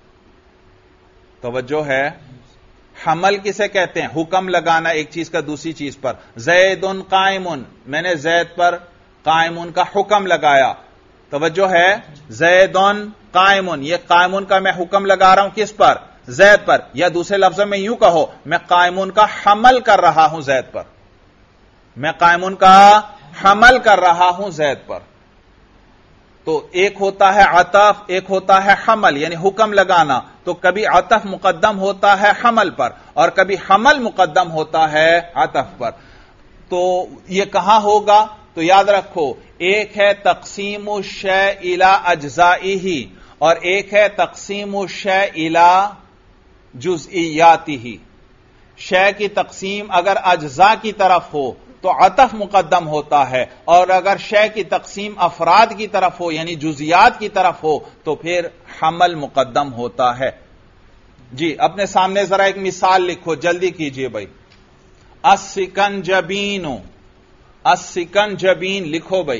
توجہ ہے؟ حمل کسے کہتے ہیں؟ حکم لگانا ایک چیز کا دوسری چیز پر. زید قائم، میں نے زید پر قائم کا حکم لگایا. توجہ ہے؟ زید قائم، یہ قائم کا میں حکم لگا رہا ہوں کس پر؟ زید پر. یا دوسرے لفظوں میں یوں کہو میں قائم کا حمل کر رہا ہوں زید پر. میں قائم کا حمل کر رہا ہوں زید پر. تو ایک ہوتا ہے عطف، ایک ہوتا ہے حمل، یعنی حکم لگانا. تو کبھی عطف مقدم ہوتا ہے حمل پر اور کبھی حمل مقدم ہوتا ہے عطف پر. تو یہ کہاں ہوگا؟ تو یاد رکھو ایک ہے تقسیم الشیء الی اجزائہ اور ایک ہے تقسیم الشیء الی جزئیاتہ. شے کی تقسیم اگر اجزاء کی طرف ہو تو عطف مقدم ہوتا ہے، اور اگر شے کی تقسیم افراد کی طرف ہو یعنی جزیات کی طرف ہو تو پھر حمل مقدم ہوتا ہے. جی اپنے سامنے ذرا ایک مثال لکھو، جلدی کیجئے بھائی. السکنجبین، السکنجبین لکھو بھائی.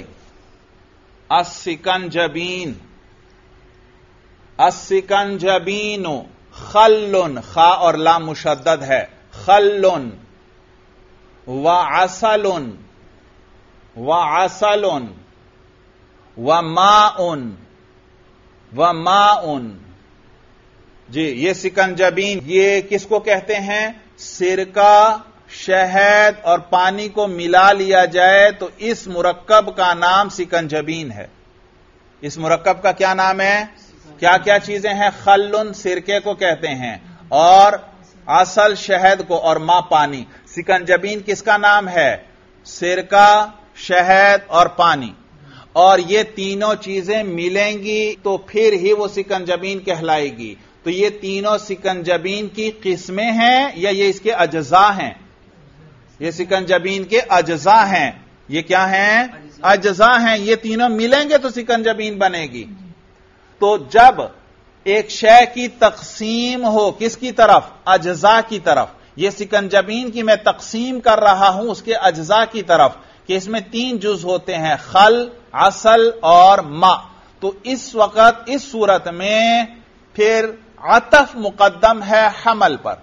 السکنجبین، السکنجبین. خل، خا اور لام مشدد ہے. خل وعسل وعسل وماء وماء. جی یہ سکنجبین یہ کس کو کہتے ہیں؟ سرکہ، شہد اور پانی کو ملا لیا جائے تو اس مرکب کا نام سکنجبین ہے. اس مرکب کا کیا نام ہے؟ کیا کیا چیزیں ہیں؟ خل سرکے کو کہتے ہیں، اور عسل شہد کو، اور ماء پانی. سکنجبین کس کا نام ہے؟ سرکہ، شہد اور پانی. اور یہ تینوں چیزیں ملیں گی تو پھر ہی وہ سکنجبین کہلائے گی. تو یہ تینوں سکنجبین کی قسمیں ہیں یا یہ اس کے اجزاء ہیں؟ یہ سکنجبین کے اجزاء ہیں. یہ کیا ہیں؟ اجزاء ہیں. یہ تینوں ملیں گے تو سکنجبین بنے گی. تو جب ایک شے کی تقسیم ہو کس کی طرف؟ اجزاء کی طرف. یہ سکنجبین کی میں تقسیم کر رہا ہوں اس کے اجزاء کی طرف کہ اس میں 3 جز ہوتے ہیں، خل، عسل اور ماء. تو اس وقت اس صورت میں پھر عطف مقدم ہے حمل پر.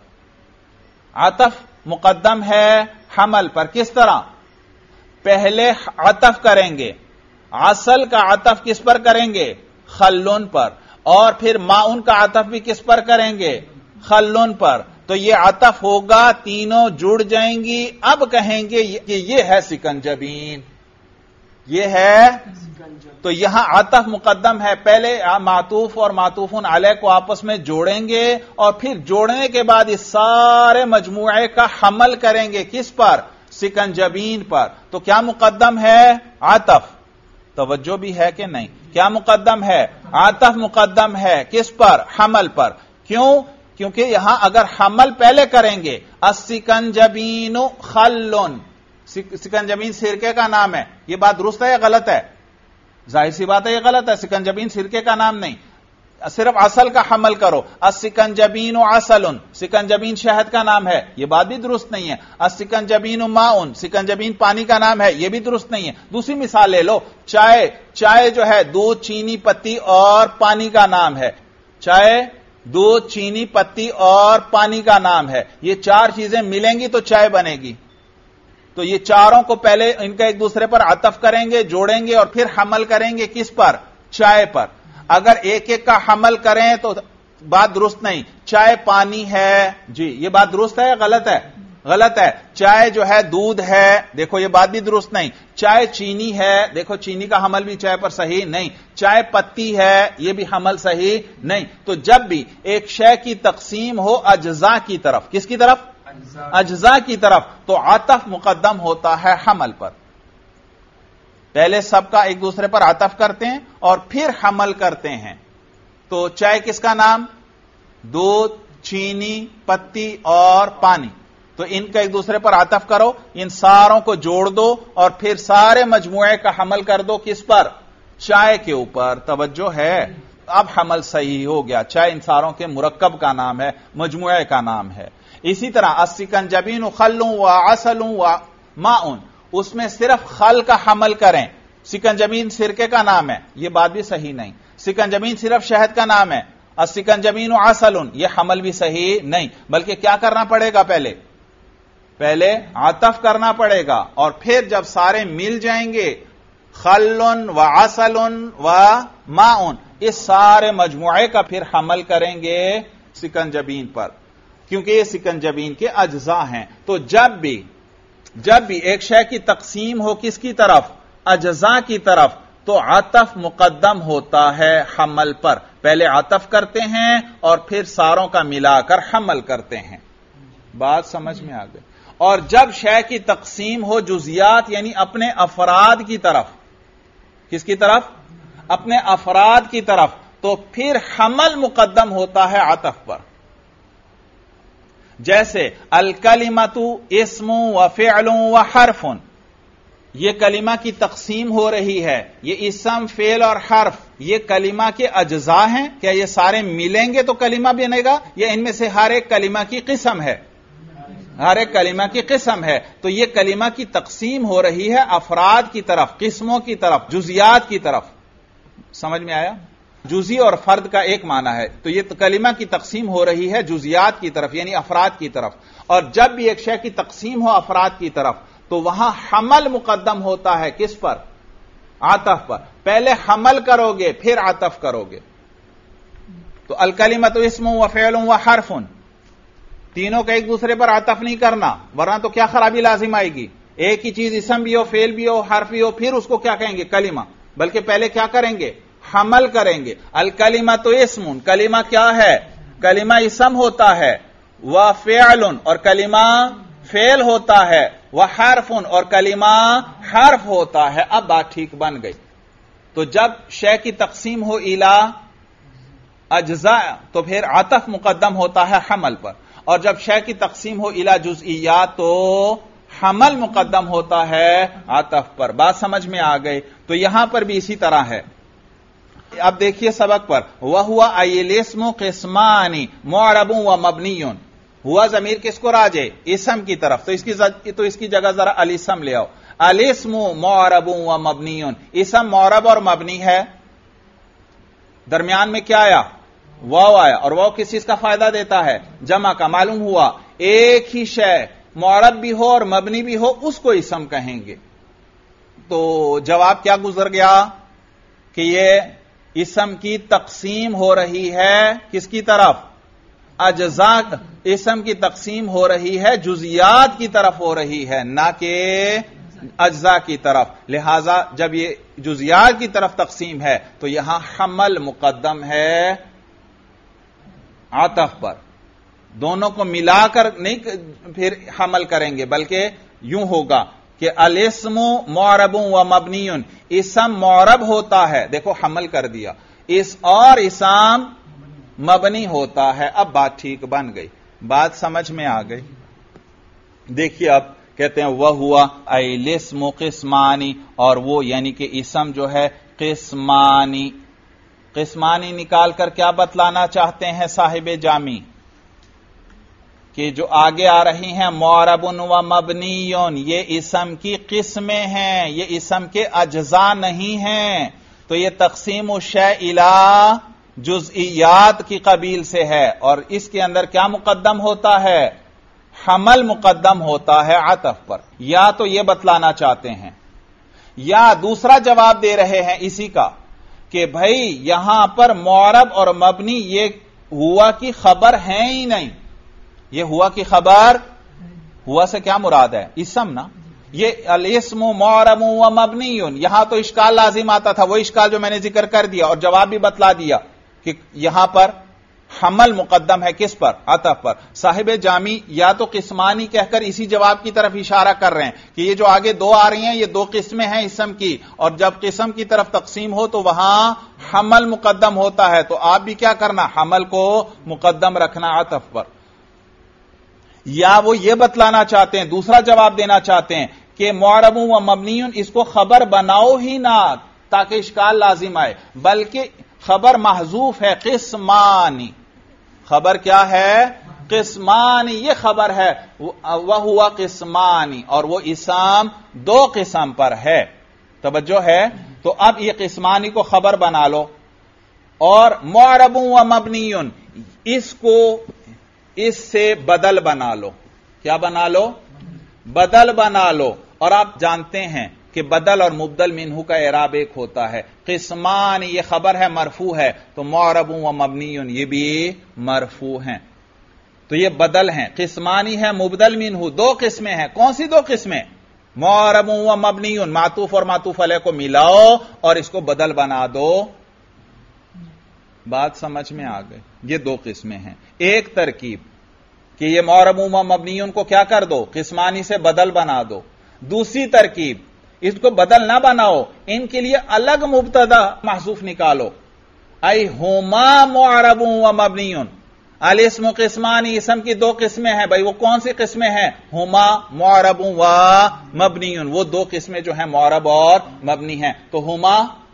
عطف مقدم ہے حمل پر. کس طرح؟ پہلے عطف کریں گے، عسل کا عطف کس پر کریں گے؟ خلون پر. اور پھر ماؤن کا عطف بھی کس پر کریں گے؟ خلون پر. تو یہ عطف ہوگا، تینوں جڑ جائیں گی. اب کہیں گے کہ یہ ہے سکنجبین، یہ ہے. تو یہاں عطف مقدم ہے، پہلے معطوف اور معطوف علیہ کو آپس میں جوڑیں گے اور پھر جوڑنے کے بعد اس سارے مجموعے کا حمل کریں گے کس پر؟ سکنجبین پر. تو کیا مقدم ہے؟ عطف. توجہ بھی ہے کہ نہیں؟ کیا مقدم ہے؟ عطف مقدم ہے. کس پر؟ حمل پر. کیوں؟ کیونکہ یہاں اگر حمل پہلے کریں گے، السکنجبین خلون، سکنجبین سرکے کا نام ہے. یہ بات درست ہے یا غلط ہے؟ ظاہر سی بات ہے یہ غلط ہے. سکنجبین سرکے کا نام نہیں. صرف عسل کا حمل کرو، السکنجبین عسل، سکنجبین شہد کا نام ہے، یہ بات بھی درست نہیں ہے. السکنجبین ماء، سکنجبین پانی کا نام ہے، یہ بھی درست نہیں ہے. دوسری مثال لے لو، چائے. چائے جو ہے دودھ، چینی، پتی اور پانی کا نام ہے. چائے، دودھ، چینی، پتی اور پانی کا نام ہے. یہ 4 چیزیں ملیں گی تو چائے بنے گی. تو یہ چاروں کو پہلے ان کا ایک دوسرے پر عطف کریں گے، جوڑیں گے اور پھر حمل کریں گے کس پر؟ چائے پر. اگر ایک ایک کا حمل کریں تو بات درست نہیں. چائے پانی ہے، جی یہ بات درست ہے یا غلط ہے؟ غلط ہے. چائے جو ہے دودھ ہے، دیکھو یہ بات بھی درست نہیں. چائے چینی ہے، دیکھو چینی کا حمل بھی چائے پر صحیح نہیں. چائے پتی ہے، یہ بھی حمل صحیح نہیں. تو جب بھی ایک شے کی تقسیم ہو اجزاء کی طرف، کس کی طرف؟ اجزاء کی طرف، تو عطف مقدم ہوتا ہے حمل پر. پہلے سب کا ایک دوسرے پر عطف کرتے ہیں اور پھر حمل کرتے ہیں. تو چائے کس کا نام؟ دودھ، چینی، پتی اور پانی. تو ان کا ایک دوسرے پر عطف کرو، ان ساروں کو جوڑ دو اور پھر سارے مجموعے کا حمل کر دو. کس پر؟ چائے کے اوپر. توجہ ہے، اب حمل صحیح ہو گیا. چائے ان ساروں کے مرکب کا نام ہے، مجموعے کا نام ہے. اسی طرح السکنجبین خل و عسل و ماء، اس میں صرف خل کا حمل کریں. سکنجبین سرکے کا نام ہے، یہ بات بھی صحیح نہیں. سکنجبین صرف شہد کا نام ہے. السکنجبین عسل، یہ حمل بھی صحیح نہیں. بلکہ کیا کرنا پڑے گا؟ پہلے عطف کرنا پڑے گا اور پھر جب سارے مل جائیں گے، خل و عسل و ماء، اس سارے مجموعے کا پھر حمل کریں گے سکنجبین پر، کیونکہ یہ سکنجبین کے اجزاء ہیں. تو جب بھی ایک شے کی تقسیم ہو کس کی طرف؟ اجزاء کی طرف، تو عطف مقدم ہوتا ہے حمل پر. پہلے عطف کرتے ہیں اور پھر ساروں کا ملا کر حمل کرتے ہیں. بات سمجھ میں آ گئی. اور جب شے کی تقسیم ہو جزیات یعنی اپنے افراد کی طرف، کس کی طرف؟ اپنے افراد کی طرف، تو پھر حمل مقدم ہوتا ہے عطف پر. جیسے الکلمۃ اسم و فعل و حرف، یہ کلمہ کی تقسیم ہو رہی ہے. یہ اسم، فعل اور حرف یہ کلمہ کے اجزاء ہیں. کیا یہ سارے ملیں گے تو کلمہ بنے گا، یا ان میں سے ہر ایک کلمہ کی قسم ہے؟ ہر ایک کلمہ کی قسم ہے. تو یہ کلمہ کی تقسیم ہو رہی ہے افراد کی طرف، قسموں کی طرف، جزیات کی طرف. سمجھ میں آیا؟ جزی اور فرد کا ایک معنی ہے. تو یہ کلمہ کی تقسیم ہو رہی ہے جزیات کی طرف یعنی افراد کی طرف. اور جب بھی ایک شے کی تقسیم ہو افراد کی طرف تو وہاں حمل مقدم ہوتا ہے کس پر؟ عطف پر. پہلے حمل کرو گے پھر عطف کرو گے. تو الکلمۃ اسم و فعل و حرف، تینوں کا ایک دوسرے پر عطف نہیں کرنا، ورنہ تو کیا خرابی لازم آئے گی. ایک ہی چیز اسم بھی ہو، فعل بھی ہو، حرف بھی ہو، پھر اس کو کیا کہیں گے؟ کلمہ. بلکہ پہلے کیا کریں گے؟ حمل کریں گے. الکلمۃ اسم، کلمہ کیا ہے؟ کلمہ اسم ہوتا ہے. وفعل، اور کلمہ فعل ہوتا ہے. وحرف، اور کلمہ حرف ہوتا ہے. اب بات ٹھیک بن گئی. تو جب شے کی تقسیم ہو الی اجزاء تو پھر عطف مقدم ہوتا ہے حمل پر، اور جب شے کی تقسیم ہو الی جزئیات تو حمل مقدم ہوتا ہے عطف پر. بات سمجھ میں آ گئی. تو یہاں پر بھی اسی طرح ہے. اب دیکھیے سبق پر، وَهُوَ أَيِ الْإِسْمُ قِسْمَانِ مُعْرَبٌ وَمَبْنِيٌّ. ہوا ضمیر کس کو راجع؟ اسم کی طرف. تو اس کی جگہ ذرا الاسم لے آؤ. الاسم معرب و مبنی، اسم معرب اور مبنی ہے. درمیان میں کیا آیا؟ واو آیا. اور واو کس چیز کا فائدہ دیتا ہے؟ جمع کا. معلوم ہوا ایک ہی شے معرب بھی ہو اور مبنی بھی ہو اس کو اسم کہیں گے. تو جواب کیا گزر گیا کہ یہ اسم کی تقسیم ہو رہی ہے کس کی طرف؟ اجزاء. اسم کی تقسیم ہو رہی ہے جزیات کی طرف ہو رہی ہے، نہ کہ اجزاء کی طرف. لہذا جب یہ جزیات کی طرف تقسیم ہے تو یہاں حمل مقدم ہے عطف پر. دونوں کو ملا کر نہیں پھر حمل کریں گے، بلکہ یوں ہوگا کہ الاسم معرب و مبنی، اسم معرب ہوتا ہے، دیکھو حمل کر دیا، اور اسم مبنی ہوتا ہے. اب بات ٹھیک بن گئی. بات سمجھ میں آ گئی. دیکھیے اب کہتے ہیں وَهُوَ أَيِ الْإِسْمُ قِسْمَانِ، اور وہ یعنی کہ اسم جو ہے قسمانی. قسمانی نکال کر کیا بتلانا چاہتے ہیں صاحب جامی؟ کہ جو آگے آ رہی ہیں معرب و مبنیون، یہ اسم کی قسمیں ہیں، یہ اسم کے اجزاء نہیں ہیں. تو یہ تقسیم الشیء الی جزئیات کی قبیل سے ہے، اور اس کے اندر کیا مقدم ہوتا ہے؟ حمل مقدم ہوتا ہے عطف پر. یا تو یہ بتلانا چاہتے ہیں، یا دوسرا جواب دے رہے ہیں اسی کا کہ بھائی یہاں پر معرب اور مبنی یہ ہوا کی خبر ہیں ہی نہیں. یہ ہوا کی خبر، ہوا سے کیا مراد ہے؟ اسم نا. یہ الاسم معرب و مبنی، یہاں تو اشکال لازم آتا تھا، وہ اشکال جو میں نے ذکر کر دیا اور جواب بھی بتلا دیا کہ یہاں پر حمل مقدم ہے کس پر؟ عطف پر. صاحب جامی یا تو قسمانی کہہ کر اسی جواب کی طرف اشارہ کر رہے ہیں کہ یہ جو آگے دو آ رہی ہیں یہ دو قسمیں ہیں اسم کی، اور جب قسم کی طرف تقسیم ہو تو وہاں حمل مقدم ہوتا ہے، تو آپ بھی کیا کرنا؟ حمل کو مقدم رکھنا عطف پر. یا وہ یہ بتلانا چاہتے ہیں، دوسرا جواب دینا چاہتے ہیں کہ معرب و مبنی اس کو خبر بناؤ ہی نہ تاکہ اشکال لازم آئے، بلکہ خبر محذوف ہے قسمانی. خبر کیا ہے؟ قسمانی. یہ خبر ہے وہوا قسمانی، اور وہ اسم دو قسم پر ہے. توجہ ہے؟ تو اب یہ قسمانی کو خبر بنا لو، اور معرب و مبنی اس کو اس سے بدل بنا لو. کیا بنا لو؟ بدل بنا لو. اور آپ جانتے ہیں کہ بدل اور مبدل منہ کا اعراب ایک ہوتا ہے. قسمان یہ خبر ہے مرفوع ہے، تو معرب و مبنی یہ بھی مرفوع ہیں، تو یہ بدل ہیں. قسمانی ہے مبدل منہ، دو قسمیں ہیں. کون سی دو قسمیں؟ معرب و مبنی، معطوف اور معطوف علیہ کو ملاؤ اور اس کو بدل بنا دو. بات سمجھ میں آ گئی؟ یہ دو قسمیں ہیں. ایک ترکیب کہ یہ معرب و مبنی کو کیا کر دو؟ قسمانی سے بدل بنا دو. دوسری ترکیب اس کو بدل نہ بناؤ، ان کے لیے الگ مبتدا محذوف نکالو. ای ہما معرب و مبنی، الاسم قسمانی، اسم کی دو قسمیں ہیں. بھائی وہ کون سی قسمیں ہیں؟ ہما معرب و مبنی، وہ دو قسمیں جو ہیں معرب اور مبنی ہیں. تو ہما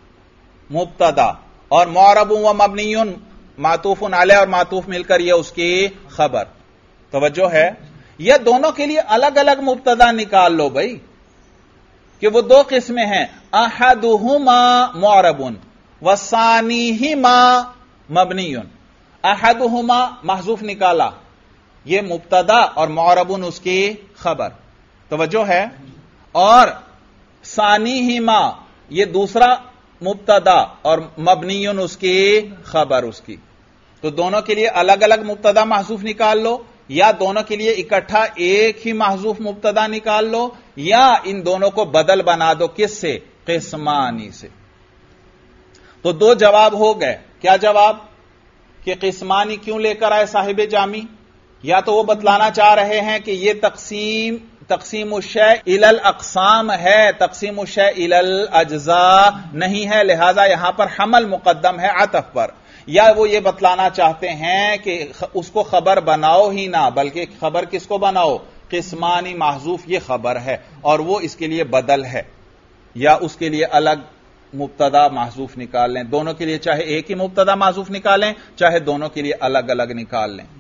مبتدا اور معرب و مبنی معطوف علیہ اور معطوف مل کر یہ اس کی خبر. توجہ ہے؟ یہ دونوں کے لیے الگ الگ مبتدا نکال لو بھائی کہ وہ دو قسمیں ہیں. احدہما معرب وثانیہما مبنی. احدہما محذوف نکالا، یہ مبتدا اور معرب اس کی خبر. توجہ ہے؟ اور ثانیہما یہ دوسرا مبتدا اور مبنی اس کی خبر اس کی. تو دونوں کے لیے الگ الگ مبتدا محذوف نکال لو، یا دونوں کے لیے اکٹھا ایک ہی محذوف مبتدا نکال لو، یا ان دونوں کو بدل بنا دو. کس سے؟ قسمانی سے. تو دو جواب ہو گئے. کیا جواب؟ کہ قسمانی کیوں لے کر آئے صاحب جامی؟ یا تو وہ بتلانا چاہ رہے ہیں کہ یہ تقسیم الشیء الی الاقسام ہے، تقسیم الشیء الی الاجزاء نہیں ہے، لہذا یہاں پر حمل مقدم ہے عطف پر. یا وہ یہ بتلانا چاہتے ہیں کہ اس کو خبر بناؤ ہی نہ، بلکہ خبر کس کو بناؤ؟ قسمانی محذوف یہ خبر ہے اور وہ اس کے لیے بدل ہے، یا اس کے لیے الگ مبتدا محذوف نکال لیں. دونوں کے لیے چاہے ایک ہی مبتدا محذوف نکالیں، چاہے دونوں کے لیے الگ الگ نکال لیں.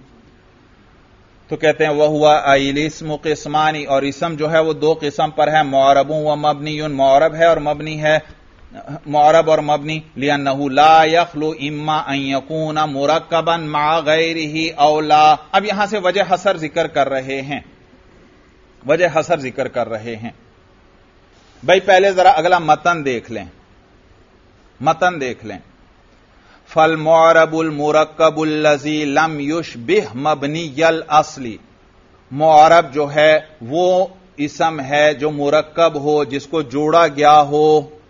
تو کہتے ہیں وہ ہوا الاسم قسمانی، اور اسم جو ہے وہ دو قسم پر ہے، معرب و مبنی. معرب ہے اور مبنی ہے. معرب اور مبنی لأنه لا يخلو اما ان يكون مرکبا مع غیرہ او لا. اب یہاں سے وجہ حصر ذکر کر رہے ہیں، وجہ حصر ذکر کر رہے ہیں. بھائی پہلے ذرا اگلا متن دیکھ لیں، متن دیکھ لیں. فالمعرب المرکب الذی لم یشبہ مبنی الاصل. معرب جو ہے وہ اسم ہے جو مرکب ہو، جس کو جوڑا گیا ہو.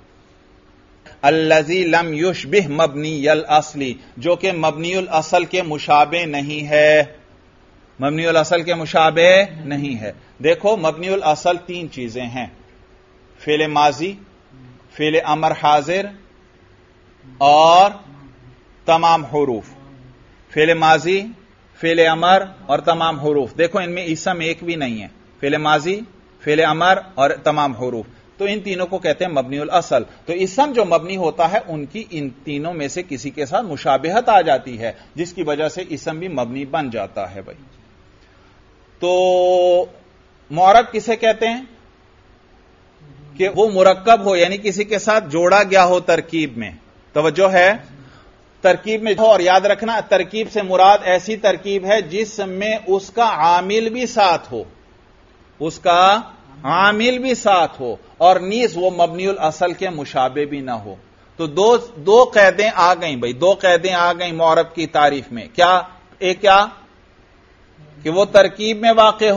الذی لم یشبہ مبنی الاصل، جو کہ مبنی الاصل کے مشابہ نہیں ہے. مبنی الاصل کے مشابہ نہیں ہے. دیکھو مبنی الاصل تین چیزیں ہیں: فعل ماضی، فعل امر حاضر اور تمام حروف. فعل ماضی، فعل امر اور تمام حروف. دیکھو ان میں اسم ایک بھی نہیں ہے. فعل ماضی، فعل امر اور تمام حروف، تو ان تینوں کو کہتے ہیں مبنی الاصل. تو اسم جو مبنی ہوتا ہے ان کی ان تینوں میں سے کسی کے ساتھ مشابہت آ جاتی ہے، جس کی وجہ سے اسم بھی مبنی بن جاتا ہے. بھائی تو معرب کسے کہتے ہیں؟ کہ وہ مرکب ہو، یعنی کسی کے ساتھ جوڑا گیا ہو ترکیب میں. توجہ ہے؟ ترکیب میں ہو. اور یاد رکھنا ترکیب سے مراد ایسی ترکیب ہے جس میں اس کا عامل بھی ساتھ ہو، اس کا عامل بھی ساتھ ہو، اور نیز وہ مبنی الاصل کے مشابہ بھی نہ ہو. تو دو قیدیں آ گئیں بھائی، دو قیدیں آ گئیں معرب کی تعریف میں. کیا؟ ایک کیا؟ کہ وہ ترکیب میں واقع ہو،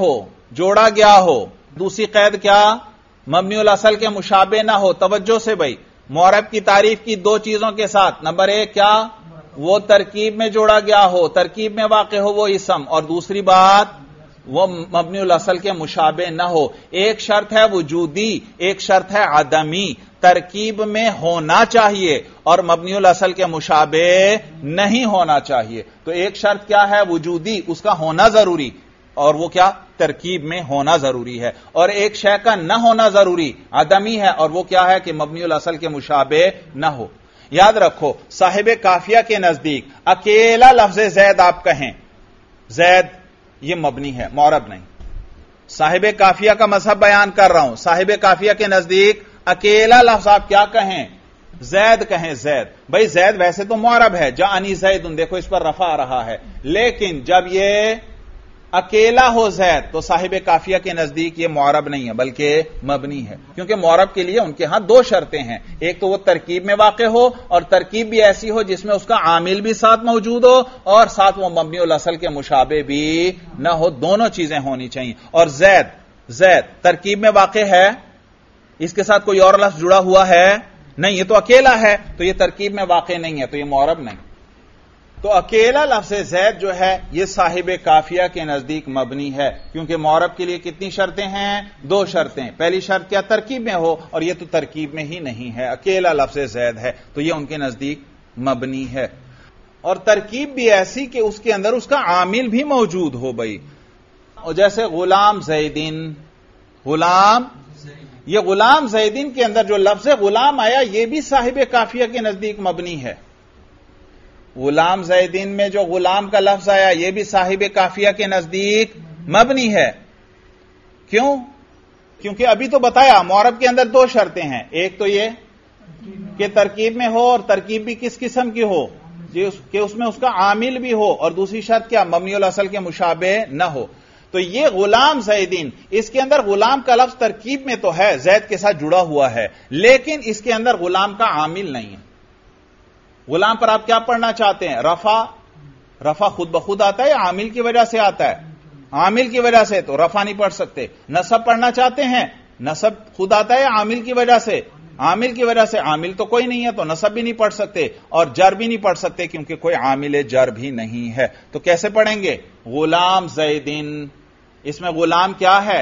جوڑا گیا ہو. دوسری قید کیا؟ مبنی الاصل کے مشابہ نہ ہو. توجہ سے بھائی، معرب کی تعریف کی دو چیزوں کے ساتھ. نمبر ایک کیا؟ وہ ترکیب میں جوڑا گیا ہو، ترکیب میں واقع ہو وہ اسم، اور دوسری بات وہ مبنی الاصل کے مشابہ نہ ہو. ایک شرط ہے وجودی، ایک شرط ہے عدمی. ترکیب میں ہونا چاہیے اور مبنی الاصل کے مشابہ نہیں ہونا چاہیے. تو ایک شرط کیا ہے؟ وجودی، اس کا ہونا ضروری، اور وہ کیا؟ ترکیب میں ہونا ضروری ہے. اور ایک شے کا نہ ہونا ضروری عدمی ہے، اور وہ کیا ہے؟ کہ مبنی الاصل کے مشابہ نہ ہو. یاد رکھو، صاحب قافیہ کے نزدیک اکیلا لفظ زید آپ کہیں، زید یہ مبنی ہے، معرب نہیں. صاحب قافیہ کا مذہب بیان کر رہا ہوں. صاحب قافیہ کے نزدیک اکیلا لفظ آپ کیا کہیں؟ زید کہیں. زید، بھائی زید ویسے تو معرب ہے، جاءنی زید، دیکھو اس پر رفع آ رہا ہے، لیکن جب یہ اکیلا ہو زید تو صاحب قافیہ کے نزدیک یہ معرب نہیں ہے بلکہ مبنی ہے. کیونکہ معرب کے لیے ان کے ہاں دو شرطیں ہیں، ایک تو وہ ترکیب میں واقع ہو، اور ترکیب بھی ایسی ہو جس میں اس کا عامل بھی ساتھ موجود ہو اور ساتھ وہ مبنی الاصل کے مشابہ بھی نہ ہو. دونوں چیزیں ہونی چاہیے. اور زید، زید ترکیب میں واقع ہے، اس کے ساتھ کوئی اور لفظ جڑا ہوا ہے نہیں، یہ تو اکیلا ہے، تو یہ ترکیب میں واقع نہیں ہے، تو یہ معرب نہیں. تو اکیلا لفظ زید جو ہے یہ صاحب قافیہ کے نزدیک مبنی ہے، کیونکہ معرب کے لیے کتنی شرطیں ہیں؟ دو شرطیں. پہلی شرط کیا؟ ترکیب میں ہو، اور یہ تو ترکیب میں ہی نہیں ہے، اکیلا لفظ زید ہے، تو یہ ان کے نزدیک مبنی ہے. اور ترکیب بھی ایسی کہ اس کے اندر اس کا عامل بھی موجود ہو بھائی. اور جیسے غلام زیدین، غلام، یہ غلام زیدین کے اندر جو لفظ غلام آیا یہ بھی صاحب قافیہ کے نزدیک مبنی ہے. غلام زیدین میں جو غلام کا لفظ آیا یہ بھی صاحب قافیہ کے نزدیک مبنی ہے. کیوں؟ کیونکہ ابھی تو بتایا معرب کے اندر دو شرطیں ہیں، ایک تو یہ کہ ترکیب میں ہو، اور ترکیب بھی کس قسم کی ہو؟ کہ اس میں اس کا عامل بھی ہو، اور دوسری شرط کیا؟ مبنی الاصل کے مشابہ نہ ہو. تو یہ غلام زیدین، اس کے اندر غلام کا لفظ ترکیب میں تو ہے، زید کے ساتھ جڑا ہوا ہے، لیکن اس کے اندر غلام کا عامل نہیں ہے. غلام پر آپ کیا پڑھنا چاہتے ہیں؟ رفع. رفع خود بخود آتا ہے یا عامل کی وجہ سے آتا ہے؟ عامل کی وجہ سے، تو رفع نہیں پڑھ سکتے. نصب پڑھنا چاہتے ہیں، نصب خود آتا ہے یا عامل کی وجہ سے؟ عامل کی وجہ سے. عامل تو کوئی نہیں ہے تو نصب بھی نہیں پڑھ سکتے، اور جر بھی نہیں پڑھ سکتے کیونکہ کوئی عامل جر بھی نہیں ہے. تو کیسے پڑھیں گے؟ غلام زیدین، اس میں غلام کیا ہے؟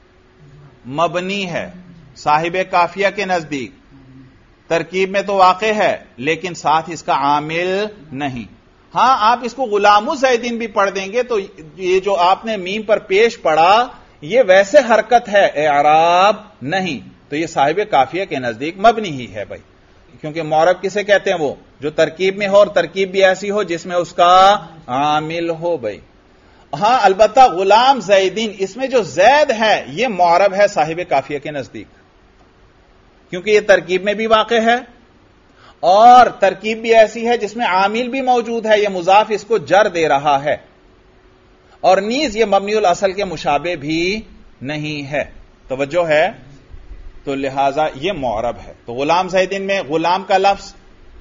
مبنی ہے صاحب قافیہ کے نزدیک. ترکیب میں تو واقع ہے لیکن ساتھ اس کا عامل نہیں. ہاں آپ اس کو غلام زیدین بھی پڑھ دیں گے تو یہ جو آپ نے میم پر پیش پڑا یہ ویسے حرکت ہے، اعراب نہیں، تو یہ صاحب قافیہ کے نزدیک مبنی ہی ہے بھائی. کیونکہ معرب کسے کہتے ہیں؟ وہ جو ترکیب میں ہو اور ترکیب بھی ایسی ہو جس میں اس کا عامل ہو بھائی. ہاں البتہ غلام زیدین، اس میں جو زید ہے یہ معرب ہے صاحب قافیہ کے نزدیک، کیونکہ یہ ترکیب میں بھی واقع ہے اور ترکیب بھی ایسی ہے جس میں عامل بھی موجود ہے، یہ مضاف اس کو جر دے رہا ہے، اور نیز یہ مبنی الاصل کے مشابہ بھی نہیں ہے. توجہ ہے؟ تو لہذا یہ معرب ہے. تو غلام زیدین میں غلام کا لفظ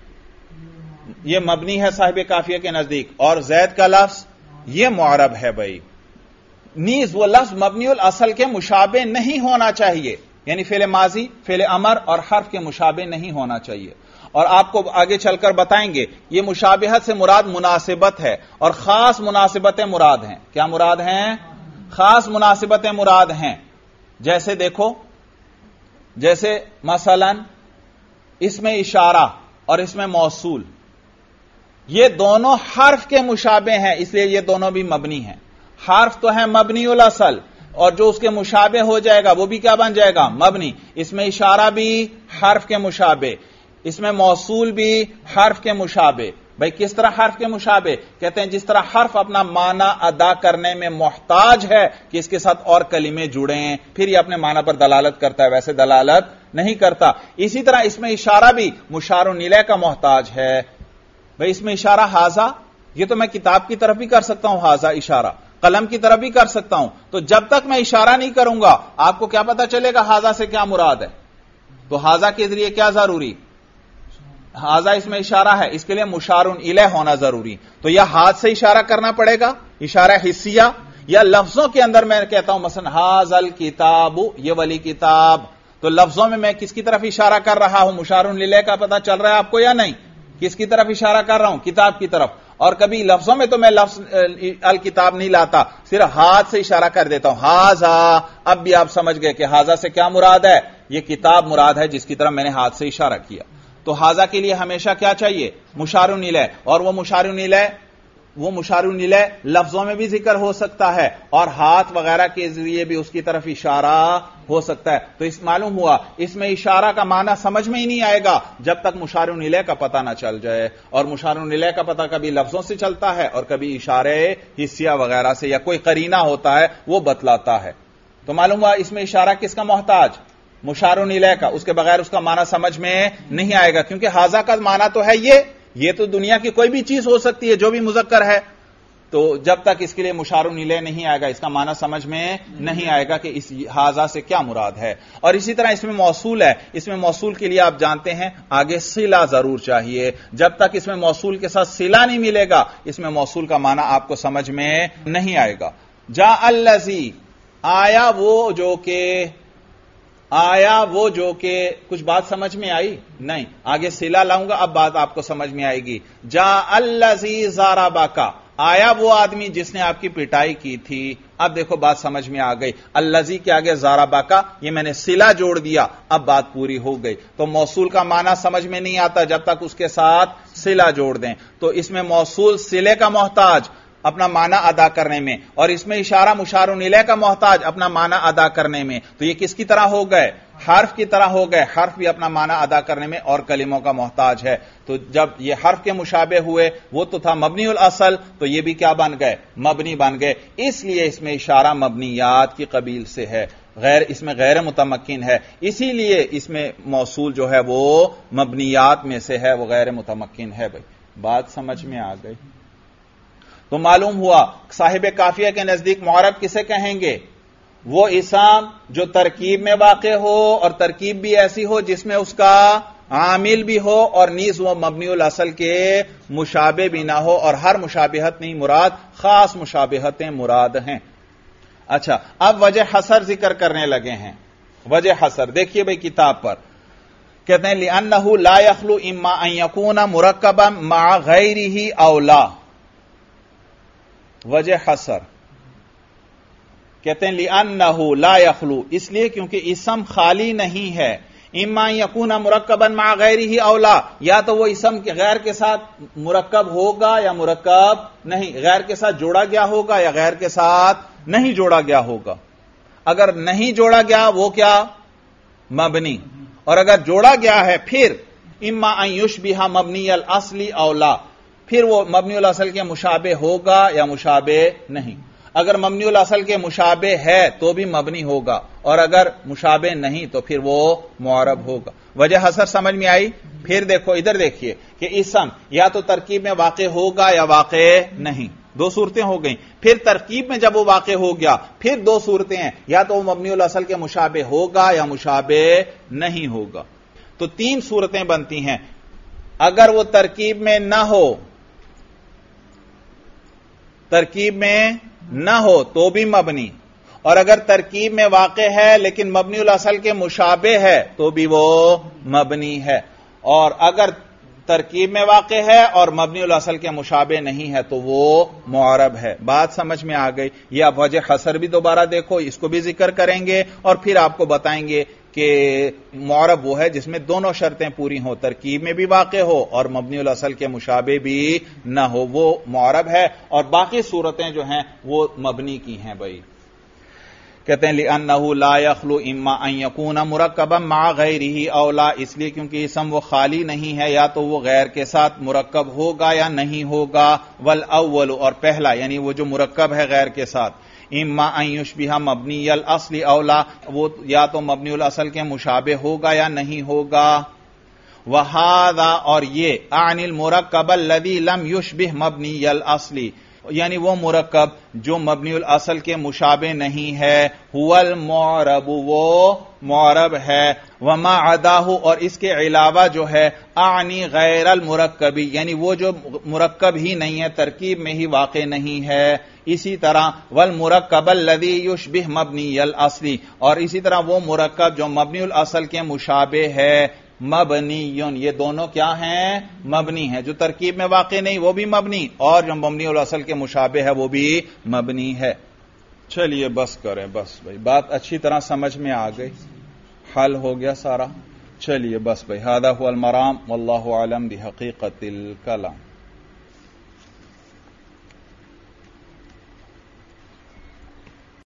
یہ مبنی ہے صاحب قافیہ کے نزدیک، اور زید کا لفظ یہ معرب ہے بھائی. نیز وہ لفظ مبنی الاصل کے مشابہ نہیں ہونا چاہیے، یعنی فعل ماضی، فعل امر اور حرف کے مشابہ نہیں ہونا چاہیے. اور آپ کو آگے چل کر بتائیں گے یہ مشابہت سے مراد مناسبت ہے، اور خاص مناسبتیں مراد ہیں. کیا مراد ہیں؟ خاص مناسبتیں مراد ہیں. جیسے دیکھو، جیسے مثلا اس میں اشارہ اور اس میں موصول، یہ دونوں حرف کے مشابہ ہیں، اس لیے یہ دونوں بھی مبنی ہیں. حرف تو ہے مبنی الاصل، اور جو اس کے مشابہ ہو جائے گا وہ بھی کیا بن جائے گا؟ مبنی. اس میں اشارہ بھی حرف کے مشابہ، اس میں موصول بھی حرف کے مشابہ. بھئی کس طرح حرف کے مشابہ؟ کہتے ہیں جس طرح حرف اپنا معنی ادا کرنے میں محتاج ہے کہ اس کے ساتھ اور کلمے جڑیں پھر یہ اپنے معنی پر دلالت کرتا ہے، ویسے دلالت نہیں کرتا. اسی طرح اس میں اشارہ بھی مشار الیہ کا محتاج ہے. بھئی اس میں اشارہ ہاذا، یہ تو میں کتاب کی طرف بھی کر سکتا ہوں، ہاذا اشارہ قلم کی طرف بھی کر سکتا ہوں. تو جب تک میں اشارہ نہیں کروں گا آپ کو کیا پتا چلے گا ہاذا سے کیا مراد ہے؟ تو ہاذا کے ذریعے کیا ضروری؟ ہاذا اس میں اشارہ ہے، اس کے لیے مشار الیہ ہونا ضروری. تو یا ہاتھ سے اشارہ کرنا پڑے گا، اشارہ حسیہ، یا لفظوں کے اندر میں کہتا ہوں مثلا ہاذل کتاب، یہ والی کتاب، تو لفظوں میں میں کس کی طرف اشارہ کر رہا ہوں؟ مشار الیہ کا پتہ چل رہا ہے آپ کو یا نہیں؟ کس کی طرف اشارہ کر رہا ہوں؟ کتاب کی طرف. اور کبھی لفظوں میں تو میں لفظ الکتاب نہیں لاتا، صرف ہاتھ سے اشارہ کر دیتا ہوں ہاذا. اب بھی آپ سمجھ گئے کہ ہاذا سے کیا مراد ہے؟ یہ کتاب مراد ہے جس کی طرف میں نے ہاتھ سے اشارہ کیا. تو ہاذا کے لیے ہمیشہ کیا چاہیے؟ مشار الیہ. اور وہ مشار الیہ لفظوں میں بھی ذکر ہو سکتا ہے اور ہاتھ وغیرہ کے ذریعے بھی اس کی طرف اشارہ ہو سکتا ہے. تو اس معلوم ہوا اس میں اشارہ کا معنی سمجھ میں ہی نہیں آئے گا جب تک مشار الیہ کا پتہ نہ چل جائے. اور مشار الیہ کا پتہ کبھی لفظوں سے چلتا ہے اور کبھی اشارے حصیہ وغیرہ سے، یا کوئی قرینہ ہوتا ہے وہ بتلاتا ہے. تو معلوم ہوا اس میں اشارہ کس کا محتاج؟ مشار الیہ کا. اس کے بغیر اس کا معنی سمجھ میں نہیں آئے گا، کیونکہ ہاذا کا معنی تو ہے یہ تو دنیا کی کوئی بھی چیز ہو سکتی ہے جو بھی مذکر ہے. تو جب تک اس کے لیے مشار الیہ نہیں آئے گا اس کا معنی سمجھ میں نہیں آئے گا کہ اس ہاذا سے کیا مراد ہے. اور اسی طرح اس میں موصول ہے، اس میں موصول کے لیے آپ جانتے ہیں آگے صلہ ضرور چاہیے. جب تک اس میں موصول کے ساتھ صلہ نہیں ملے گا اس میں موصول کا معنی آپ کو سمجھ میں نہیں آئے گا. جاء الذی، آیا وہ جو کہ کچھ بات سمجھ میں آئی نہیں، آگے صلہ لاؤں گا اب بات آپ کو سمجھ میں آئے گی. جاء الذی ضربک، آیا وہ آدمی جس نے آپ کی پٹائی کی تھی. اب دیکھو بات سمجھ میں آ گئی. الذی کے آگے ضربک، یہ میں نے صلہ جوڑ دیا، اب بات پوری ہو گئی. تو موصول کا معنی سمجھ میں نہیں آتا جب تک اس کے ساتھ صلہ جوڑ دیں. تو اس میں موصول صلے کا محتاج اپنا معنی ادا کرنے میں، اور اس میں اشارہ مشار الیہ کا محتاج اپنا معنی ادا کرنے میں. تو یہ کس کی طرح ہو گئے؟ حرف کی طرح ہو گئے. حرف بھی اپنا معنی ادا کرنے میں اور کلموں کا محتاج ہے. تو جب یہ حرف کے مشابہ ہوئے، وہ تو تھا مبنی الاصل، تو یہ بھی کیا بن گئے؟ مبنی بن گئے. اس لیے اس میں اشارہ مبنیات کی قبیل سے ہے، اس میں غیر متمکن ہے. اسی لیے اس میں موصول جو ہے وہ مبنیات میں سے ہے، وہ غیر متمکن ہے. بھائی بات سمجھ میں آ گئی؟ تو معلوم ہوا صاحب کافیہ کے نزدیک معرب کسے کہیں گے؟ وہ اسم جو ترکیب میں واقع ہو اور ترکیب بھی ایسی ہو جس میں اس کا عامل بھی ہو اور نیز وہ مبنی الاصل کے مشابہ بھی نہ ہو. اور ہر مشابہت نہیں مراد، خاص مشابہتیں مراد ہیں. اچھا اب وجہ حصر ذکر کرنے لگے ہیں. وجہ حصر دیکھیے بھئی کتاب پر کہتے ہیں لِأَنَّهُ لَا يَخْلُو إِمَّا أَن يَكُونَ مُرَكَّبًا مَعَ غَيْرِهِ أَوْ لَا. وجہ حصر کہتے ہیں لِأَنَّهُ لَا يَخْلُو، اس لیے کیونکہ اسم خالی نہیں ہے. اما یکون مرکبا مع غیرہ او لا، یا تو وہ اسم کے غیر کے ساتھ مرکب ہوگا یا مرکب نہیں، غیر کے ساتھ جوڑا گیا ہوگا یا غیر کے ساتھ نہیں جوڑا گیا ہوگا. اگر نہیں جوڑا گیا وہ کیا؟ مبنی. اور اگر جوڑا گیا ہے پھر اما ان یشبہ مبنی الاصل او لا، پھر وہ مبنی الاصل کے مشابہ ہوگا یا مشابہ نہیں. اگر مبنی الاصل کے مشابہ ہے تو بھی مبنی ہوگا، اور اگر مشابہ نہیں تو پھر وہ معرب ہوگا. وجہ حصر سمجھ میں آئی؟ پھر دیکھو ادھر دیکھیے کہ اسم یا تو ترکیب میں واقع ہوگا یا واقع نہیں. دو صورتیں ہو گئیں. پھر ترکیب میں جب وہ واقع ہو گیا پھر دو صورتیں ہیں، یا تو وہ مبنی الاصل کے مشابہ ہوگا یا مشابہ نہیں ہوگا. تو تین صورتیں بنتی ہیں. اگر وہ ترکیب میں نہ ہو، ترکیب میں نہ ہو تو بھی مبنی، اور اگر ترکیب میں واقع ہے لیکن مبنی الاصل کے مشابہ ہے تو بھی وہ مبنی ہے. اور اگر ترکیب میں واقع ہے اور مبنی الاصل کے مشابہ نہیں ہے تو وہ معرب ہے. بات سمجھ میں آ گئی؟ یہ آپ وجہ حصر بھی دوبارہ دیکھو، اس کو بھی ذکر کریں گے اور پھر آپ کو بتائیں گے کہ معرب وہ ہے جس میں دونوں شرطیں پوری ہوں، ترکیب میں بھی واقع ہو اور مبنی الاصل کے مشابہ بھی نہ ہو، وہ معرب ہے. اور باقی صورتیں جو ہیں وہ مبنی کی ہیں. بھائی کہتے ہیں لِأَنَّهُ لَا يَخْلُو إِمَّا أَن يَكُونَ مُرَكَّبًا مَعَ غَيْرِهِ أَوْ لَا، اس لیے کیونکہ اسم وہ خالی نہیں ہے، یا تو وہ غیر کے ساتھ مرکب ہوگا یا نہیں ہوگا. وَالْأَوَّلُ، اور پہلا یعنی وہ جو مرکب ہے غیر کے ساتھ، اما ان یشبہ مبنی الاصل او لا، وہ یا تو مبنی الاصل کے مشابہ ہوگا یا نہیں ہوگا. وہذا، اور یہ عن المرکب الذی لم یشبہ مبنی الاصل، یعنی وہ مرکب جو مبنی الاصل کے مشابہ نہیں ہے، هو المعرب، وہ معرب ہے، وما عداہ، اور اس کے علاوہ جو ہے اعنی غیر المرکبی، یعنی وہ جو مرکب ہی نہیں ہے، ترکیب میں ہی واقع نہیں ہے۔ اسی طرح والمرکب الذی یشبہ مبنی الاصل، اور اسی طرح وہ مرکب جو مبنی الاصل کے مشابہ ہے، مبنی، یہ دونوں کیا ہیں؟ مبنی ہیں۔ جو ترکیب میں واقع نہیں وہ بھی مبنی، اور جو مبنی الاصل کے مشابہ ہے وہ بھی مبنی ہے۔ چلیے بس کریں، بس بھائی بات اچھی طرح سمجھ میں آ گئی، حل ہو گیا سارا۔ چلیے بس بھائی، ھذا ھو المرام واللہ اعلم بحقیقت الکلام۔